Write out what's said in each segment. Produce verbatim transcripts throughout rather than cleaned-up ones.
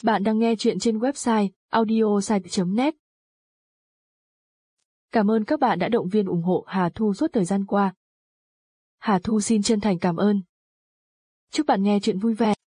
Bạn đang nghe chuyện trên website audiosite chấm net. Cảm ơn các bạn đã động viên ủng hộ Hà Thu suốt thời gian qua. Hà Thu xin chân thành cảm ơn. Chúc bạn nghe chuyện vui vẻ.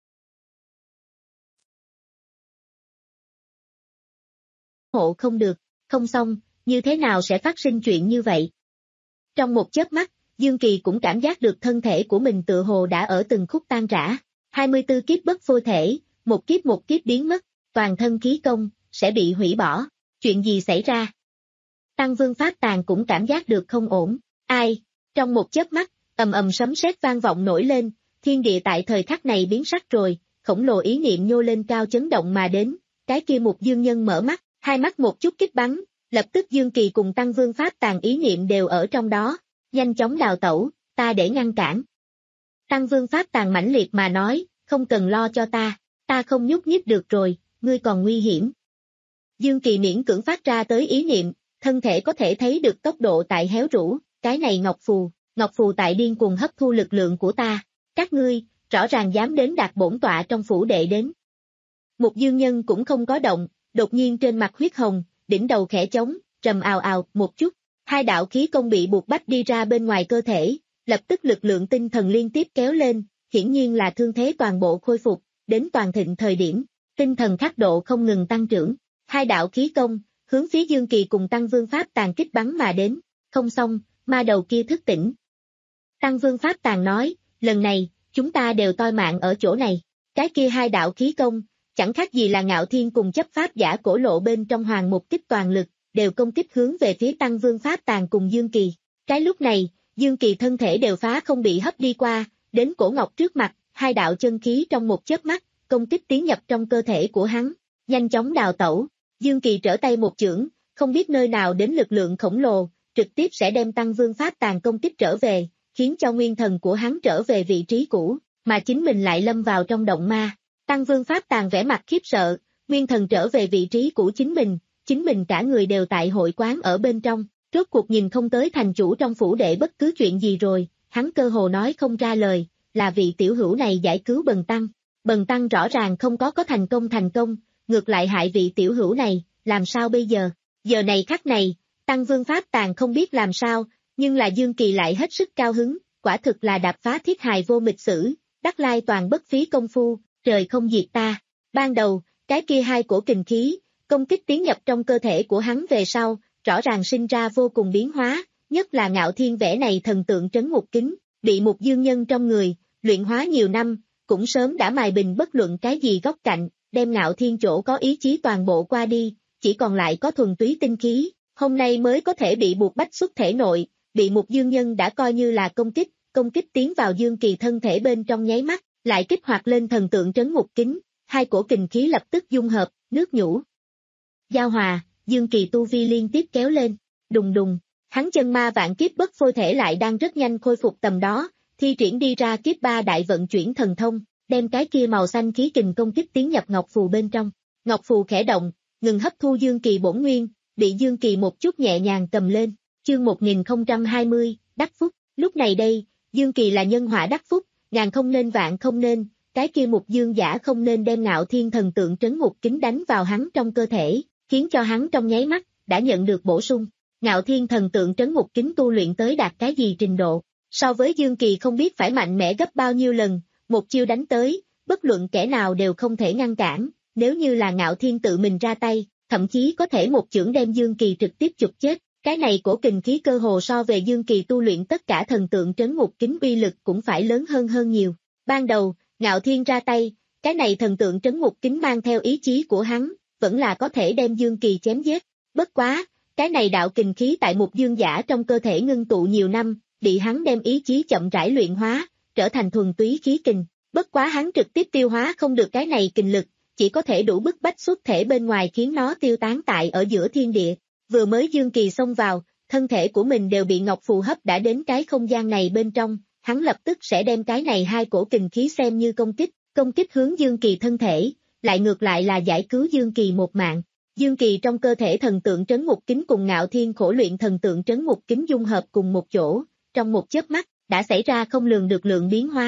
Hộ không được, không xong, như thế nào sẽ phát sinh chuyện như vậy? Trong một chớp mắt, Dương Kỳ cũng cảm giác được thân thể của mình tựa hồ đã ở từng khúc tan rã. hai mươi tư kiếp bất phôi thể, một kiếp một kiếp biến mất, toàn thân khí công, sẽ bị hủy bỏ. Chuyện gì xảy ra? Tăng Vương Pháp Tàng cũng cảm giác được không ổn. Ai? Trong một chớp mắt, ầm ầm sấm sét vang vọng nổi lên, thiên địa tại thời khắc này biến sắc rồi, khổng lồ ý niệm nhô lên cao chấn động mà đến. Cái kia Mục Dương Nhân mở mắt, hai mắt một chút kích bắn, lập tức Dương Kỳ cùng Tăng Vương Pháp Tàng ý niệm đều ở trong đó, nhanh chóng đào tẩu, ta để ngăn cản. Tăng Vương Pháp Tàng mãnh liệt mà nói, không cần lo cho ta, ta không nhúc nhích được rồi, ngươi còn nguy hiểm. Dương Kỳ miễn cưỡng phát ra tới ý niệm, thân thể có thể thấy được tốc độ tại héo rũ, cái này Ngọc Phù, Ngọc Phù tại điên cuồng hấp thu lực lượng của ta, các ngươi, rõ ràng dám đến đạt bổn tọa trong phủ đệ đến. Mục Dương Nhân cũng không có động, đột nhiên trên mặt huyết hồng, đỉnh đầu khẽ trống, trầm ào ào một chút, hai đạo khí công bị buộc bách đi ra bên ngoài cơ thể, lập tức lực lượng tinh thần liên tiếp kéo lên, hiển nhiên là thương thế toàn bộ khôi phục, đến toàn thịnh thời điểm, tinh thần khắc độ không ngừng tăng trưởng, hai đạo khí công, hướng phía Dương Kỳ cùng Tăng Vương Pháp Tàng kích bắn mà đến, không xong, ma đầu kia thức tỉnh. Tăng Vương Pháp Tàng nói, lần này, chúng ta đều toi mạng ở chỗ này, cái kia hai đạo khí công, chẳng khác gì là Ngạo Thiên cùng chấp pháp giả cổ lộ bên trong hoàng một kích toàn lực, đều công kích hướng về phía Tăng Vương Pháp Tàng cùng Dương Kỳ. Cái lúc này, Dương Kỳ thân thể đều phá không bị hấp đi qua, đến cổ ngọc trước mặt, hai đạo chân khí trong một chớp mắt, công kích tiến nhập trong cơ thể của hắn, nhanh chóng đào tẩu. Dương Kỳ trở tay một chưởng, không biết nơi nào đến lực lượng khổng lồ, trực tiếp sẽ đem Tăng Vương Pháp Tàng công kích trở về, khiến cho nguyên thần của hắn trở về vị trí cũ, mà chính mình lại lâm vào trong động ma. Tăng Vương Pháp Tàng vẻ mặt khiếp sợ, nguyên thần trở về vị trí của chính mình, chính mình cả người đều tại hội quán ở bên trong, rốt cuộc nhìn không tới thành chủ trong phủ đệ bất cứ chuyện gì rồi, hắn cơ hồ nói không ra lời, là vị tiểu hữu này giải cứu Bần Tăng. Bần Tăng rõ ràng không có có thành công thành công, ngược lại hại vị tiểu hữu này, làm sao bây giờ? Giờ này khắc này, Tăng Vương Pháp Tàng không biết làm sao, nhưng là Dương Kỳ lại hết sức cao hứng, quả thực là đạp phá thiết hài vô mịch sử, đắc lai toàn bất phí công phu, trời không diệt ta. Ban đầu, cái kia hai cổ kình khí, công kích tiến nhập trong cơ thể của hắn về sau, rõ ràng sinh ra vô cùng biến hóa, nhất là Ngạo Thiên vẽ này thần tượng trấn ngục kính, bị Mục Dương Nhân trong người, luyện hóa nhiều năm, cũng sớm đã mài bình bất luận cái gì góc cạnh, đem Ngạo Thiên chỗ có ý chí toàn bộ qua đi, chỉ còn lại có thuần túy tinh khí, hôm nay mới có thể bị buộc bách xuất thể nội, bị Mục Dương Nhân đã coi như là công kích, công kích tiến vào Dương Kỳ thân thể bên trong nháy mắt, lại kích hoạt lên thần tượng trấn ngục kính, hai cổ kình khí lập tức dung hợp, nước nhũ giao hòa, Dương Kỳ tu vi liên tiếp kéo lên, đùng đùng, hắn chân ma vạn kiếp bất phôi thể lại đang rất nhanh khôi phục tầm đó, thi triển đi ra kiếp ba đại vận chuyển thần thông, đem cái kia màu xanh khí kình công kích tiến nhập Ngọc Phù bên trong. Ngọc Phù khẽ động, ngừng hấp thu Dương Kỳ bổn nguyên, bị Dương Kỳ một chút nhẹ nhàng cầm lên. Chương một nghìn không trăm hai mươi, đắc phúc. Lúc này đây, Dương Kỳ là nhân họa đắc phúc, ngàn không nên vạn không nên, cái kia Mục Dương giả không nên đem Ngạo Thiên thần tượng trấn ngục kính đánh vào hắn trong cơ thể, khiến cho hắn trong nháy mắt đã nhận được bổ sung. Ngạo Thiên thần tượng trấn ngục kính tu luyện tới đạt cái gì trình độ, so với Dương Kỳ không biết phải mạnh mẽ gấp bao nhiêu lần, một chiêu đánh tới, bất luận kẻ nào đều không thể ngăn cản, nếu như là Ngạo Thiên tự mình ra tay, thậm chí có thể một chưởng đem Dương Kỳ trực tiếp chụp chết. Cái này cổ kình khí cơ hồ so về Dương Kỳ tu luyện tất cả thần tượng trấn ngục kính uy lực cũng phải lớn hơn hơn nhiều. Ban đầu, Ngạo Thiên ra tay, cái này thần tượng trấn ngục kính mang theo ý chí của hắn, vẫn là có thể đem Dương Kỳ chém giết. Bất quá, cái này đạo kình khí tại Mục Dương giả trong cơ thể ngưng tụ nhiều năm, bị hắn đem ý chí chậm rãi luyện hóa, trở thành thuần túy khí kình. Bất quá hắn trực tiếp tiêu hóa không được cái này kình lực, chỉ có thể đủ bức bách xuất thể bên ngoài khiến nó tiêu tán tại ở giữa thiên địa. Vừa mới Dương Kỳ xông vào, thân thể của mình đều bị Ngọc Phù hấp đã đến cái không gian này bên trong, hắn lập tức sẽ đem cái này hai cổ kình khí xem như công kích, công kích hướng Dương Kỳ thân thể, lại ngược lại là giải cứu Dương Kỳ một mạng. Dương Kỳ trong cơ thể thần tượng trấn ngục kính cùng Ngạo Thiên khổ luyện thần tượng trấn ngục kính dung hợp cùng một chỗ, trong một chớp mắt, đã xảy ra không lường được lượng biến hóa.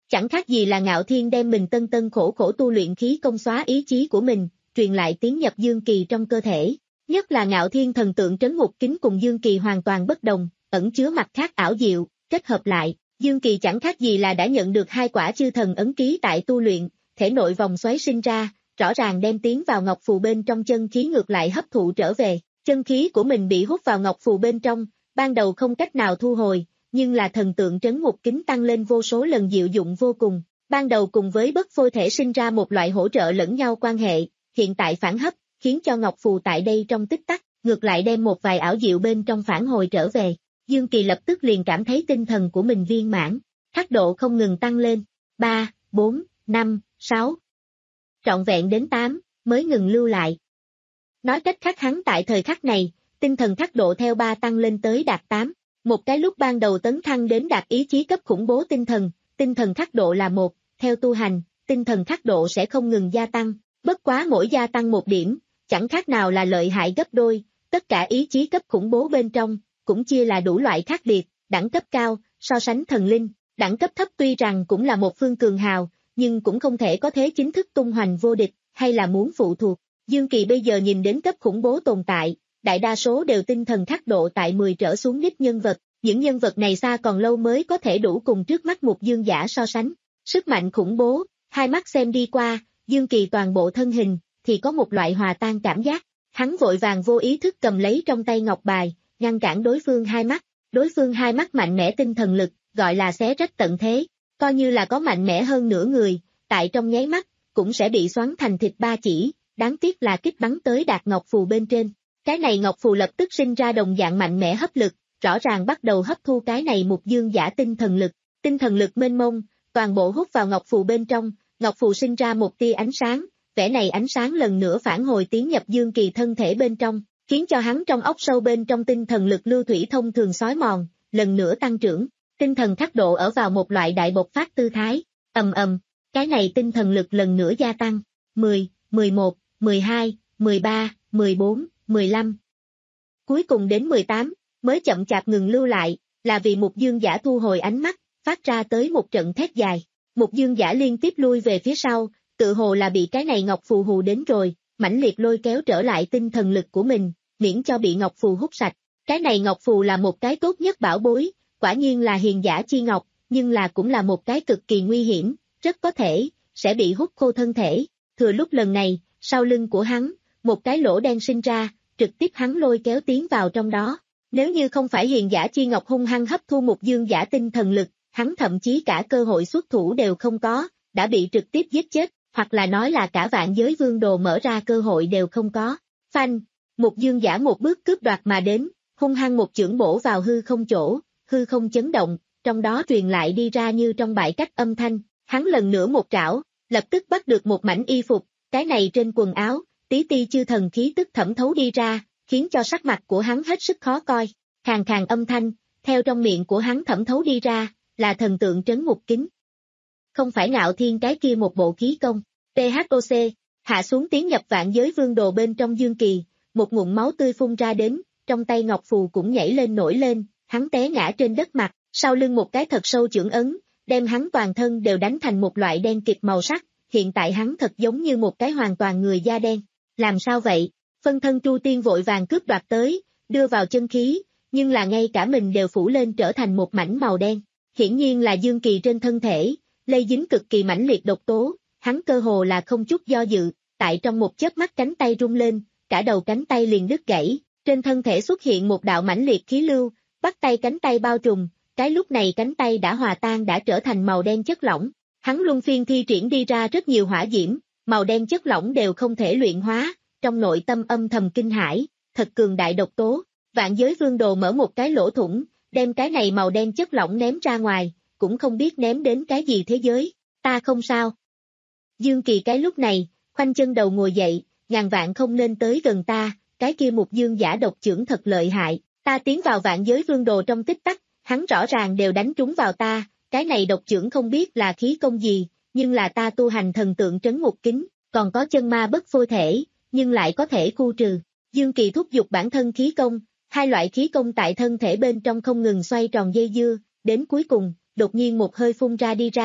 Chẳng khác gì là Ngạo Thiên đem mình tân tân khổ khổ tu luyện khí công xóa ý chí của mình, truyền lại tiến nhập dương kỳ trong cơ thể. Nhất là Ngạo Thiên thần tượng trấn ngục kính cùng dương kỳ hoàn toàn bất đồng, ẩn chứa mặt khác ảo diệu, kết hợp lại, dương kỳ chẳng khác gì là đã nhận được hai quả chư thần ấn ký tại tu luyện, thể nội vòng xoáy sinh ra, rõ ràng đem tiến vào ngọc phù bên trong chân khí ngược lại hấp thụ trở về, chân khí của mình bị hút vào ngọc phù bên trong, ban đầu không cách nào thu hồi, nhưng là thần tượng trấn ngục kính tăng lên vô số lần diệu dụng vô cùng, ban đầu cùng với bất phôi thể sinh ra một loại hỗ trợ lẫn nhau quan hệ, hiện tại phản hấp, khiến cho ngọc phù tại đây trong tích tắc, ngược lại đem một vài ảo diệu bên trong phản hồi trở về. Dương Kỳ lập tức liền cảm thấy tinh thần của mình viên mãn, thác độ không ngừng tăng lên, ba, bốn, năm, sáu, trọn vẹn đến tám, mới ngừng lưu lại. Nói cách khác hắn tại thời khắc này, tinh thần thác độ theo ba tăng lên tới đạt tám, một cái lúc ban đầu tấn thăng đến đạt ý chí cấp khủng bố tinh thần, tinh thần thác độ là một, theo tu hành, tinh thần thác độ sẽ không ngừng gia tăng, bất quá mỗi gia tăng một điểm, chẳng khác nào là lợi hại gấp đôi, tất cả ý chí cấp khủng bố bên trong, cũng chia là đủ loại khác biệt, đẳng cấp cao, so sánh thần linh, đẳng cấp thấp tuy rằng cũng là một phương cường hào, nhưng cũng không thể có thế chính thức tung hoành vô địch, hay là muốn phụ thuộc. Dương Kỳ bây giờ nhìn đến cấp khủng bố tồn tại, đại đa số đều tinh thần thác độ tại mười trở xuống đích nhân vật, những nhân vật này xa còn lâu mới có thể đủ cùng trước mắt một dương giả so sánh. Sức mạnh khủng bố, hai mắt xem đi qua, Dương Kỳ toàn bộ thân hình, thì có một loại hòa tan cảm giác, hắn vội vàng vô ý thức cầm lấy trong tay ngọc bài, ngăn cản đối phương hai mắt, đối phương hai mắt mạnh mẽ tinh thần lực, gọi là xé rách tận thế, coi như là có mạnh mẽ hơn nửa người, tại trong nháy mắt, cũng sẽ bị xoắn thành thịt ba chỉ, đáng tiếc là kích bắn tới đạt ngọc phù bên trên. Cái này ngọc phù lập tức sinh ra đồng dạng mạnh mẽ hấp lực, rõ ràng bắt đầu hấp thu cái này một dương giả tinh thần lực, tinh thần lực mênh mông, toàn bộ hút vào ngọc phù bên trong, ngọc phù sinh ra một tia ánh sáng, vẻ này ánh sáng lần nữa phản hồi tiến nhập Dương Kỳ thân thể bên trong, khiến cho hắn trong óc sâu bên trong tinh thần lực lưu thủy thông thường xói mòn, lần nữa tăng trưởng, tinh thần thác độ ở vào một loại đại bộc phát tư thái, ầm ầm, cái này tinh thần lực lần nữa gia tăng, mười, mười một, mười hai, mười ba, mười bốn, mười lăm. Cuối cùng đến mười tám, mới chậm chạp ngừng lưu lại, là vì một dương giả thu hồi ánh mắt, phát ra tới một trận thét dài. Một dương giả liên tiếp lui về phía sau, tự hồ là bị cái này ngọc phù hù đến rồi, mãnh liệt lôi kéo trở lại tinh thần lực của mình, miễn cho bị ngọc phù hút sạch. Cái này ngọc phù là một cái tốt nhất bảo bối, quả nhiên là hiền giả chi ngọc, nhưng là cũng là một cái cực kỳ nguy hiểm, rất có thể, sẽ bị hút khô thân thể. Thừa lúc lần này, sau lưng của hắn, một cái lỗ đen sinh ra, trực tiếp hắn lôi kéo tiến vào trong đó. Nếu như không phải hiền giả chi ngọc hung hăng hấp thu một dương giả tinh thần lực, hắn thậm chí cả cơ hội xuất thủ đều không có, đã bị trực tiếp giết chết, hoặc là nói là cả vạn giới vương đồ mở ra cơ hội đều không có. Phanh, một dương giả một bước cướp đoạt mà đến, hung hăng một chưởng bổ vào hư không chỗ, hư không chấn động, trong đó truyền lại đi ra như trong bãi cách âm thanh, hắn lần nữa một trảo, lập tức bắt được một mảnh y phục, cái này trên quần áo, tí ti chư thần khí tức thẩm thấu đi ra, khiến cho sắc mặt của hắn hết sức khó coi, khàn khàn âm thanh, theo trong miệng của hắn thẩm thấu đi ra, là thần tượng trấn ngục kính. Không phải Ngạo Thiên cái kia một bộ khí công, tê hát o xê, hạ xuống tiến nhập vạn giới vương đồ bên trong Dương Kỳ, một ngụm máu tươi phun ra đến, trong tay ngọc phù cũng nhảy lên nổi lên, hắn té ngã trên đất mặt, sau lưng một cái thật sâu chưởng ấn, đem hắn toàn thân đều đánh thành một loại đen kịt màu sắc, hiện tại hắn thật giống như một cái hoàn toàn người da đen. Làm sao vậy? Phân thân Tru Tiên vội vàng cướp đoạt tới, đưa vào chân khí, nhưng là ngay cả mình đều phủ lên trở thành một mảnh màu đen. Hiển nhiên là Dương Kỳ trên thân thể, lây dính cực kỳ mãnh liệt độc tố, hắn cơ hồ là không chút do dự, tại trong một chớp mắt cánh tay rung lên, cả đầu cánh tay liền đứt gãy, trên thân thể xuất hiện một đạo mãnh liệt khí lưu, bắt tay cánh tay bao trùm, cái lúc này cánh tay đã hòa tan đã trở thành màu đen chất lỏng. Hắn luân phiên thi triển đi ra rất nhiều hỏa diễm, màu đen chất lỏng đều không thể luyện hóa, trong nội tâm âm thầm kinh hãi, thật cường đại độc tố. Vạn giới vương đồ mở một cái lỗ thủng, đem cái này màu đen chất lỏng ném ra ngoài, cũng không biết ném đến cái gì thế giới, ta không sao. Dương Kỳ cái lúc này, khoanh chân đầu ngồi dậy, ngàn vạn không nên tới gần ta, cái kia một dương giả độc chưởng thật lợi hại, ta tiến vào vạn giới vương đồ trong tích tắc, hắn rõ ràng đều đánh trúng vào ta, cái này độc chưởng không biết là khí công gì, nhưng là ta tu hành thần tượng trấn ngục kính, còn có chân ma bất phôi thể, nhưng lại có thể khu trừ. Dương Kỳ thúc giục bản thân khí công, hai loại khí công tại thân thể bên trong không ngừng xoay tròn dây dưa, đến cuối cùng, đột nhiên một hơi phun ra đi ra,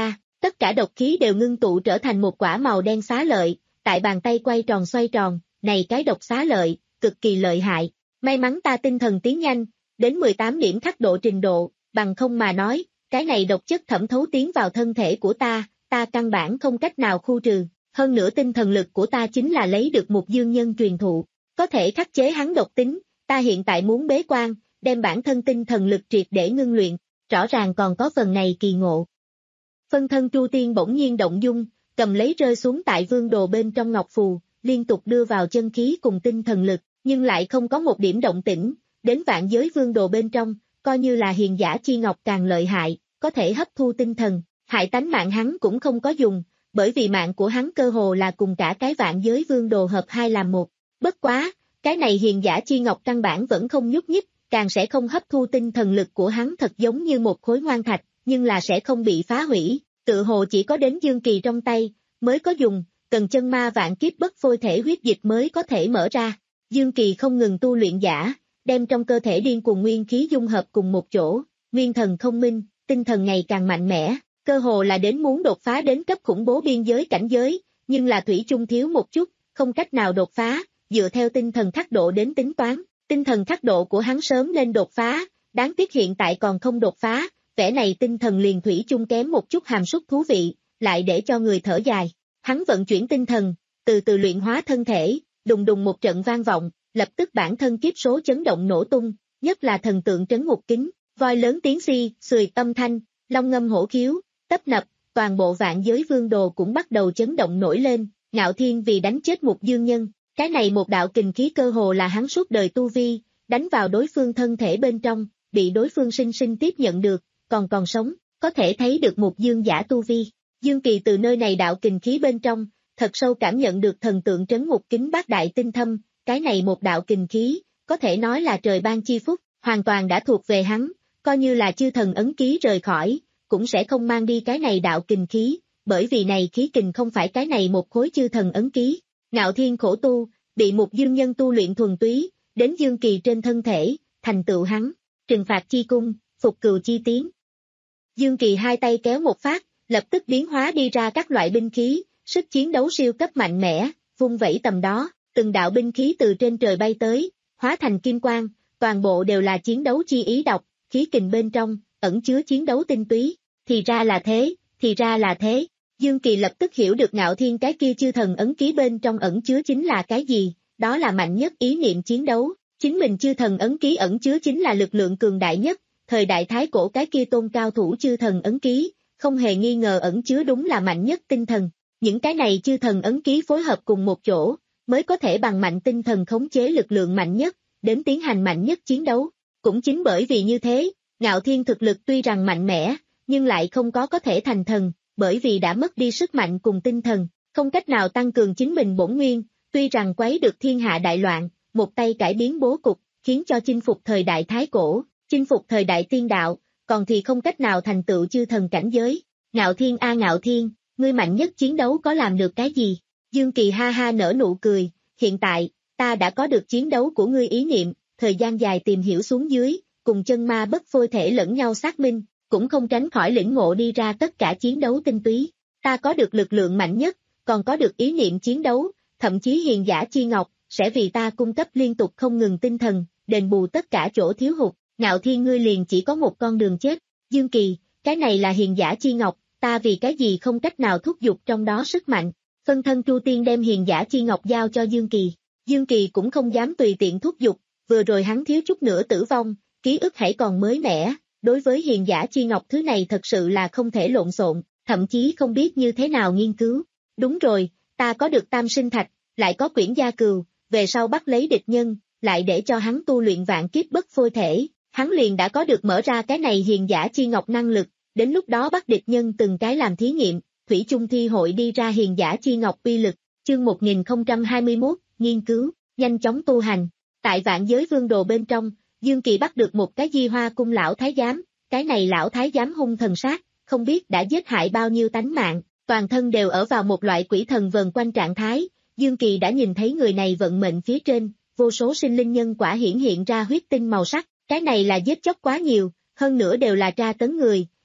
Tất cả độc khí đều ngưng tụ trở thành một quả màu đen xá lợi, tại bàn tay quay tròn xoay tròn, này cái độc xá lợi, cực kỳ lợi hại. May mắn ta tinh thần tiến nhanh, đến mười tám điểm khắc độ trình độ, bằng không mà nói, cái này độc chất thẩm thấu tiến vào thân thể của ta, ta căn bản không cách nào khu trừ. Hơn nữa tinh thần lực của ta chính là lấy được một dương nhân truyền thụ, có thể khắc chế hắn độc tính, ta hiện tại muốn bế quan, đem bản thân tinh thần lực triệt để ngưng luyện, rõ ràng còn có phần này kỳ ngộ. Phân thân Tru Tiên bỗng nhiên động dung, cầm lấy rơi xuống tại vương đồ bên trong ngọc phù, liên tục đưa vào chân khí cùng tinh thần lực, nhưng lại không có một điểm động tĩnh, đến vạn giới vương đồ bên trong, coi như là hiền giả chi ngọc càng lợi hại, có thể hấp thu tinh thần, hại tánh mạng hắn cũng không có dùng, bởi vì mạng của hắn cơ hồ là cùng cả cái vạn giới vương đồ hợp hai làm một. Bất quá, cái này hiền giả chi ngọc căn bản vẫn không nhúc nhích, càng sẽ không hấp thu tinh thần lực của hắn, thật giống như một khối ngoan thạch, nhưng là sẽ không bị phá hủy, tự hồ chỉ có đến Dương Kỳ trong tay, mới có dùng, cần chân ma vạn kiếp bất phôi thể huyết dịch mới có thể mở ra. Dương Kỳ không ngừng tu luyện giả, đem trong cơ thể điên cuồng nguyên khí dung hợp cùng một chỗ, nguyên thần không minh, tinh thần ngày càng mạnh mẽ, cơ hồ là đến muốn đột phá đến cấp khủng bố biên giới cảnh giới, nhưng là thủy chung thiếu một chút, không cách nào đột phá, dựa theo tinh thần khắc độ đến tính toán, tinh thần khắc độ của hắn sớm lên đột phá, đáng tiếc hiện tại còn không đột phá, vẻ này tinh thần liền thủy chung kém một chút hàm súc thú vị, lại để cho người thở dài. Hắn vận chuyển tinh thần, từ từ luyện hóa thân thể, đùng đùng một trận vang vọng, lập tức bản thân kiếp số chấn động nổ tung, nhất là thần tượng trấn ngục kính, voi lớn tiếng xi, xùy âm thanh, long ngâm hổ khiếu, tấp nập, toàn bộ vạn giới vương đồ cũng bắt đầu chấn động nổi lên, Ngạo Thiên vì đánh chết một dương nhân, cái này một đạo kình khí cơ hồ là hắn suốt đời tu vi, đánh vào đối phương thân thể bên trong, bị đối phương sinh sinh tiếp nhận được, còn còn sống, có thể thấy được một dương giả tu vi. Dương Kỳ từ nơi này đạo kình khí bên trong, thật sâu cảm nhận được thần tượng trấn ngục kính bát đại tinh thâm, cái này một đạo kình khí, có thể nói là trời ban chi phúc, hoàn toàn đã thuộc về hắn, coi như là chư thần ấn ký rời khỏi, cũng sẽ không mang đi cái này đạo kình khí, bởi vì này khí kình không phải cái này một khối chư thần ấn ký. Ngạo Thiên khổ tu, bị một dương nhân tu luyện thuần túy, đến Dương Kỳ trên thân thể, thành tựu hắn, trừng phạt chi cung, phục cừu chi tiến. Dương Kỳ hai tay kéo một phát, lập tức biến hóa đi ra các loại binh khí, sức chiến đấu siêu cấp mạnh mẽ, vung vẩy tầm đó, từng đạo binh khí từ trên trời bay tới, hóa thành kim quang, toàn bộ đều là chiến đấu chi ý độc, khí kình bên trong, ẩn chứa chiến đấu tinh túy, thì ra là thế, thì ra là thế. Dương Kỳ lập tức hiểu được Ngạo Thiên cái kia chư thần ấn ký bên trong ẩn chứa chính là cái gì, đó là mạnh nhất ý niệm chiến đấu, chính mình chư thần ấn ký ẩn chứa chính là lực lượng cường đại nhất, thời đại thái cổ cái kia tôn cao thủ chư thần ấn ký, không hề nghi ngờ ẩn chứa đúng là mạnh nhất tinh thần, những cái này chư thần ấn ký phối hợp cùng một chỗ, mới có thể bằng mạnh tinh thần khống chế lực lượng mạnh nhất, đến tiến hành mạnh nhất chiến đấu, cũng chính bởi vì như thế, Ngạo Thiên thực lực tuy rằng mạnh mẽ, nhưng lại không có có thể thành thần, bởi vì đã mất đi sức mạnh cùng tinh thần, không cách nào tăng cường chính mình bổn nguyên, tuy rằng quấy được thiên hạ đại loạn, một tay cải biến bố cục, khiến cho chinh phục thời đại thái cổ, chinh phục thời đại tiên đạo, còn thì không cách nào thành tựu chư thần cảnh giới. Ngạo Thiên a Ngạo Thiên, ngươi mạnh nhất chiến đấu có làm được cái gì? Dương Kỳ ha ha nở nụ cười, hiện tại, ta đã có được chiến đấu của ngươi ý niệm, thời gian dài tìm hiểu xuống dưới, cùng chân ma bất phôi thể lẫn nhau xác minh, cũng không tránh khỏi lĩnh ngộ đi ra tất cả chiến đấu tinh túy. Ta có được lực lượng mạnh nhất, còn có được ý niệm chiến đấu, thậm chí hiền giả chi ngọc, sẽ vì ta cung cấp liên tục không ngừng tinh thần, đền bù tất cả chỗ thiếu hụt. Ngạo Thiên ngươi liền chỉ có một con đường chết. Dương Kỳ, cái này là hiền giả chi ngọc, ta vì cái gì không cách nào thúc giục trong đó sức mạnh. Phân thân Tru Tiên đem hiền giả chi ngọc giao cho Dương Kỳ. Dương Kỳ cũng không dám tùy tiện thúc giục, vừa rồi hắn thiếu chút nữa tử vong, ký ức hãy còn mới mẻ, đối với hiền giả chi ngọc thứ này thật sự là không thể lộn xộn, thậm chí không biết như thế nào nghiên cứu. Đúng rồi, ta có được tam sinh thạch, lại có quyển gia cừu, về sau bắt lấy địch nhân, lại để cho hắn tu luyện vạn kiếp bất phôi thể, hắn liền đã có được mở ra cái này hiền giả chi ngọc năng lực, đến lúc đó bắt địch nhân từng cái làm thí nghiệm, Thủy chung thi hội đi ra hiền giả chi ngọc uy lực. Chương một nghìn không trăm hai mươi mốt, nghiên cứu, nhanh chóng tu hành. Tại vạn giới vương đồ bên trong, Dương Kỳ bắt được một cái Di Hoa cung lão thái giám, cái này lão thái giám hung thần sát, không biết đã giết hại bao nhiêu tánh mạng, toàn thân đều ở vào một loại quỷ thần vần quanh trạng thái. Dương Kỳ đã nhìn thấy người này vận mệnh phía trên, vô số sinh linh nhân quả hiển hiện ra huyết tinh màu sắc, cái này là giết chóc quá nhiều, hơn nữa đều là tra tấn người,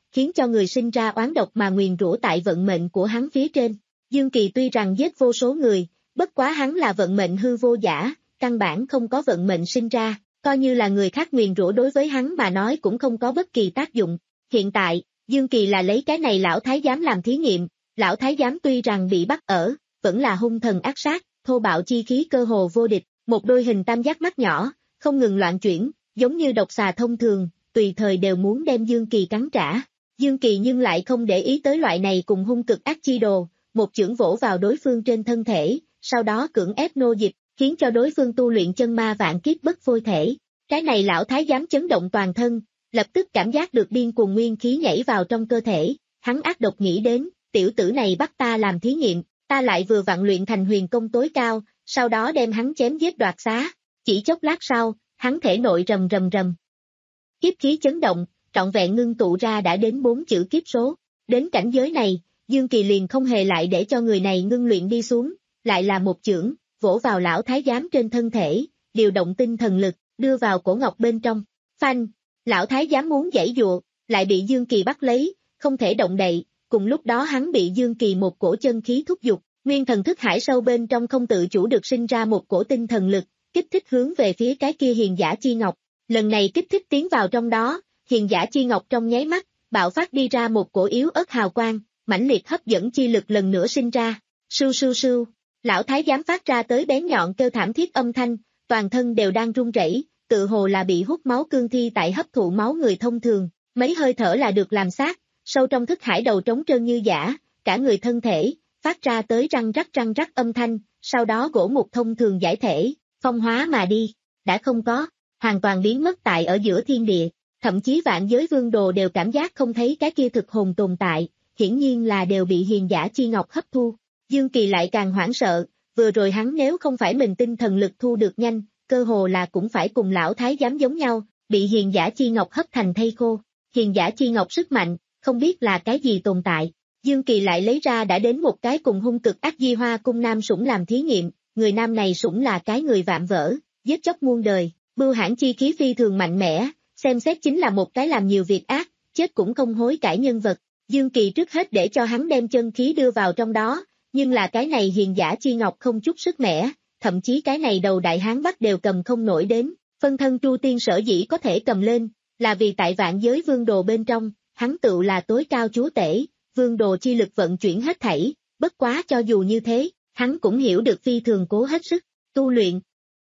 khiến cho người sinh ra oán độc mà nguyền rủa tại vận mệnh của hắn phía trên. Dương Kỳ tuy rằng giết vô số người, bất quá hắn là vận mệnh hư vô giả, căn bản không có vận mệnh sinh ra, coi như là người khác nguyền rủa đối với hắn mà nói cũng không có bất kỳ tác dụng. Hiện tại, Dương Kỳ là lấy cái này lão thái giám làm thí nghiệm, lão thái giám tuy rằng bị bắt ở, vẫn là hung thần ác sát, thô bạo chi khí cơ hồ vô địch, một đôi hình tam giác mắt nhỏ, không ngừng loạn chuyển, giống như độc xà thông thường, tùy thời đều muốn đem Dương Kỳ cắn trả. Dương Kỳ nhưng lại không để ý tới loại này cùng hung cực ác chi đồ, một chưởng vỗ vào đối phương trên thân thể, sau đó cưỡng ép nô dịch, khiến cho đối phương tu luyện chân ma vạn kiếp bất phôi thể. Cái này lão thái giám chấn động toàn thân, lập tức cảm giác được điên cuồng nguyên khí nhảy vào trong cơ thể, hắn ác độc nghĩ đến, tiểu tử này bắt ta làm thí nghiệm, ta lại vừa vặn luyện thành huyền công tối cao, sau đó đem hắn chém giết đoạt xá. Chỉ chốc lát sau, hắn thể nội rầm rầm rầm. Kiếp khí chấn động, trọn vẹn ngưng tụ ra đã đến bốn chữ kiếp số. Đến cảnh giới này, Dương Kỳ liền không hề lại để cho người này ngưng luyện đi xuống, lại là một chưởng, vỗ vào lão thái giám trên thân thể, điều động tinh thần lực, đưa vào cổ ngọc bên trong. Phanh, lão thái giám muốn giãy giụa, lại bị Dương Kỳ bắt lấy, không thể động đậy, cùng lúc đó hắn bị Dương Kỳ một cổ chân khí thúc giục, nguyên thần thức hải sâu bên trong không tự chủ được sinh ra một cổ tinh thần lực, kích thích hướng về phía cái kia hiền giả chi ngọc. Lần này kích thích tiến vào trong đó, hiền giả chi ngọc trong nháy mắt, bạo phát đi ra một cổ yếu ớt hào quang, mãnh liệt hấp dẫn chi lực lần nữa sinh ra. Sưu sưu sưu, lão thái giám phát ra tới bén nhọn kêu thảm thiết âm thanh, toàn thân đều đang run rẩy, tự hồ là bị hút máu cương thi tại hấp thụ máu người thông thường, mấy hơi thở là được làm xác, sâu trong thức hải đầu trống trơn như giả, cả người thân thể, phát ra tới răng rắc răng rắc âm thanh, sau đó gỗ mục thông thường giải thể, phong hóa mà đi, đã không có, hoàn toàn biến mất tại ở giữa thiên địa, thậm chí vạn giới vương đồ đều cảm giác không thấy cái kia thực hồn tồn tại, hiển nhiên là đều bị hiền giả chi ngọc hấp thu. Dương Kỳ lại càng hoảng sợ, vừa rồi hắn nếu không phải mình tinh thần lực thu được nhanh, cơ hồ là cũng phải cùng lão thái giám giống nhau, bị hiền giả chi ngọc hấp thành thây khô. Hiền giả chi ngọc sức mạnh, không biết là cái gì tồn tại. Dương Kỳ lại lấy ra đã đến một cái cùng hung cực ác di hoa cung nam sủng làm thí nghiệm, người nam này sủng là cái người vạm vỡ, giết chóc muôn đời, bưu hãn chi khí phi thường mạnh mẽ, xem xét chính là một cái làm nhiều việc ác, chết cũng không hối cải nhân vật. Dương Kỳ trước hết để cho hắn đem chân khí đưa vào trong đó, nhưng là cái này hiền giả chi ngọc không chút sức mẻ, thậm chí cái này đầu đại hán bắt đều cầm không nổi đến, phân thân Chu Tiên sở dĩ có thể cầm lên, là vì tại vạn giới vương đồ bên trong, hắn tự là tối cao chúa tể, vương đồ chi lực vận chuyển hết thảy, bất quá cho dù như thế, hắn cũng hiểu được phi thường cố hết sức, tu luyện.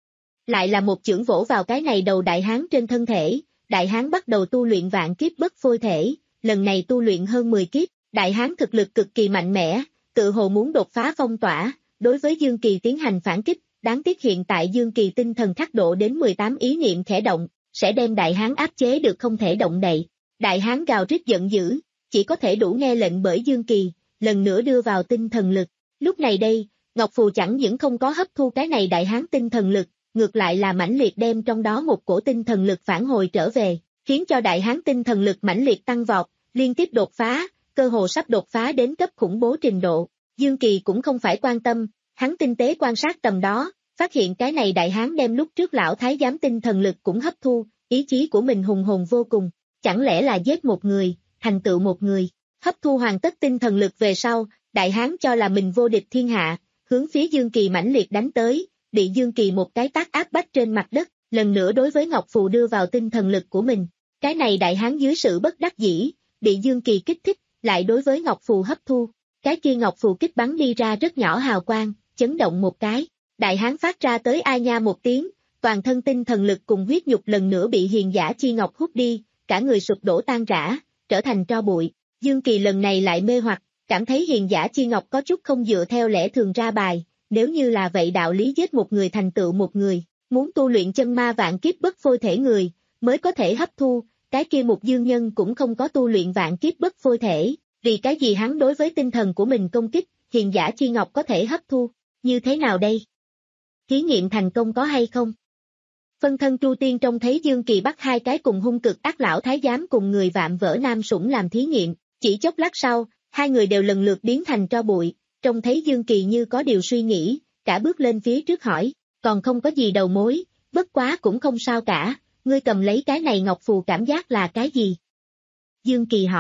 Lại là một chưởng vỗ vào cái này đầu đại hán trên thân thể, đại hán bắt đầu tu luyện vạn kiếp bất phôi thể, lần này tu luyện hơn mười kiếp, đại hán thực lực cực kỳ mạnh mẽ, tự hồ muốn đột phá phong tỏa, đối với Dương Kỳ tiến hành phản kích, đáng tiếc hiện tại Dương Kỳ tinh thần khắc độ đến mười tám ý niệm khẽ động, sẽ đem đại hán áp chế được không thể động đậy. Đại hán gào rít giận dữ, chỉ có thể đủ nghe lệnh bởi Dương Kỳ, lần nữa đưa vào tinh thần lực. Lúc này đây, Ngọc Phù chẳng những không có hấp thu cái này đại hán tinh thần lực, ngược lại là mãnh liệt đem trong đó một cổ tinh thần lực phản hồi trở về, khiến cho đại hán tinh thần lực mãnh liệt tăng vọt, liên tiếp đột phá, cơ hồ sắp đột phá đến cấp khủng bố trình độ. Dương Kỳ cũng không phải quan tâm, hắn tinh tế quan sát tầm đó, phát hiện cái này đại hán đem lúc trước lão thái giám tinh thần lực cũng hấp thu, ý chí của mình hùng hồn vô cùng, chẳng lẽ là giết một người, thành tựu một người, hấp thu hoàn tất tinh thần lực về sau, đại hán cho là mình vô địch thiên hạ, hướng phía Dương Kỳ mãnh liệt đánh tới, bị Dương Kỳ một cái tát áp bách trên mặt đất, lần nữa đối với Ngọc Phù đưa vào tinh thần lực của mình. Cái này đại hán dưới sự bất đắc dĩ, bị Dương Kỳ kích thích, lại đối với Ngọc Phù hấp thu. Cái kia Ngọc Phù kích bắn đi ra rất nhỏ hào quang, chấn động một cái. Đại hán phát ra tới ai nha một tiếng, toàn thân tinh thần lực cùng huyết nhục lần nữa bị hiền giả chi ngọc hút đi, cả người sụp đổ tan rã, trở thành tro bụi. Dương Kỳ lần này lại mê hoặc, cảm thấy hiền giả chi ngọc có chút không dựa theo lẽ thường ra bài, nếu như là vậy đạo lý giết một người thành tựu một người, muốn tu luyện chân ma vạn kiếp bất phôi thể người, mới có thể hấp thu, cái kia một dương nhân cũng không có tu luyện vạn kiếp bất phôi thể, vì cái gì hắn đối với tinh thần của mình công kích, hiền giả chi ngọc có thể hấp thu, như thế nào đây? Thí nghiệm thành công có hay không? Phân thân Chu Tiên trông thấy Dương Kỳ bắt hai cái cùng hung cực ác lão thái giám cùng người vạm vỡ nam sủng làm thí nghiệm, chỉ chốc lát sau, hai người đều lần lượt biến thành tro bụi, trông thấy Dương Kỳ như có điều suy nghĩ, cả bước lên phía trước hỏi, còn không có gì đầu mối, bất quá cũng không sao cả, ngươi cầm lấy cái này Ngọc Phù cảm giác là cái gì? Dương Kỳ hỏi,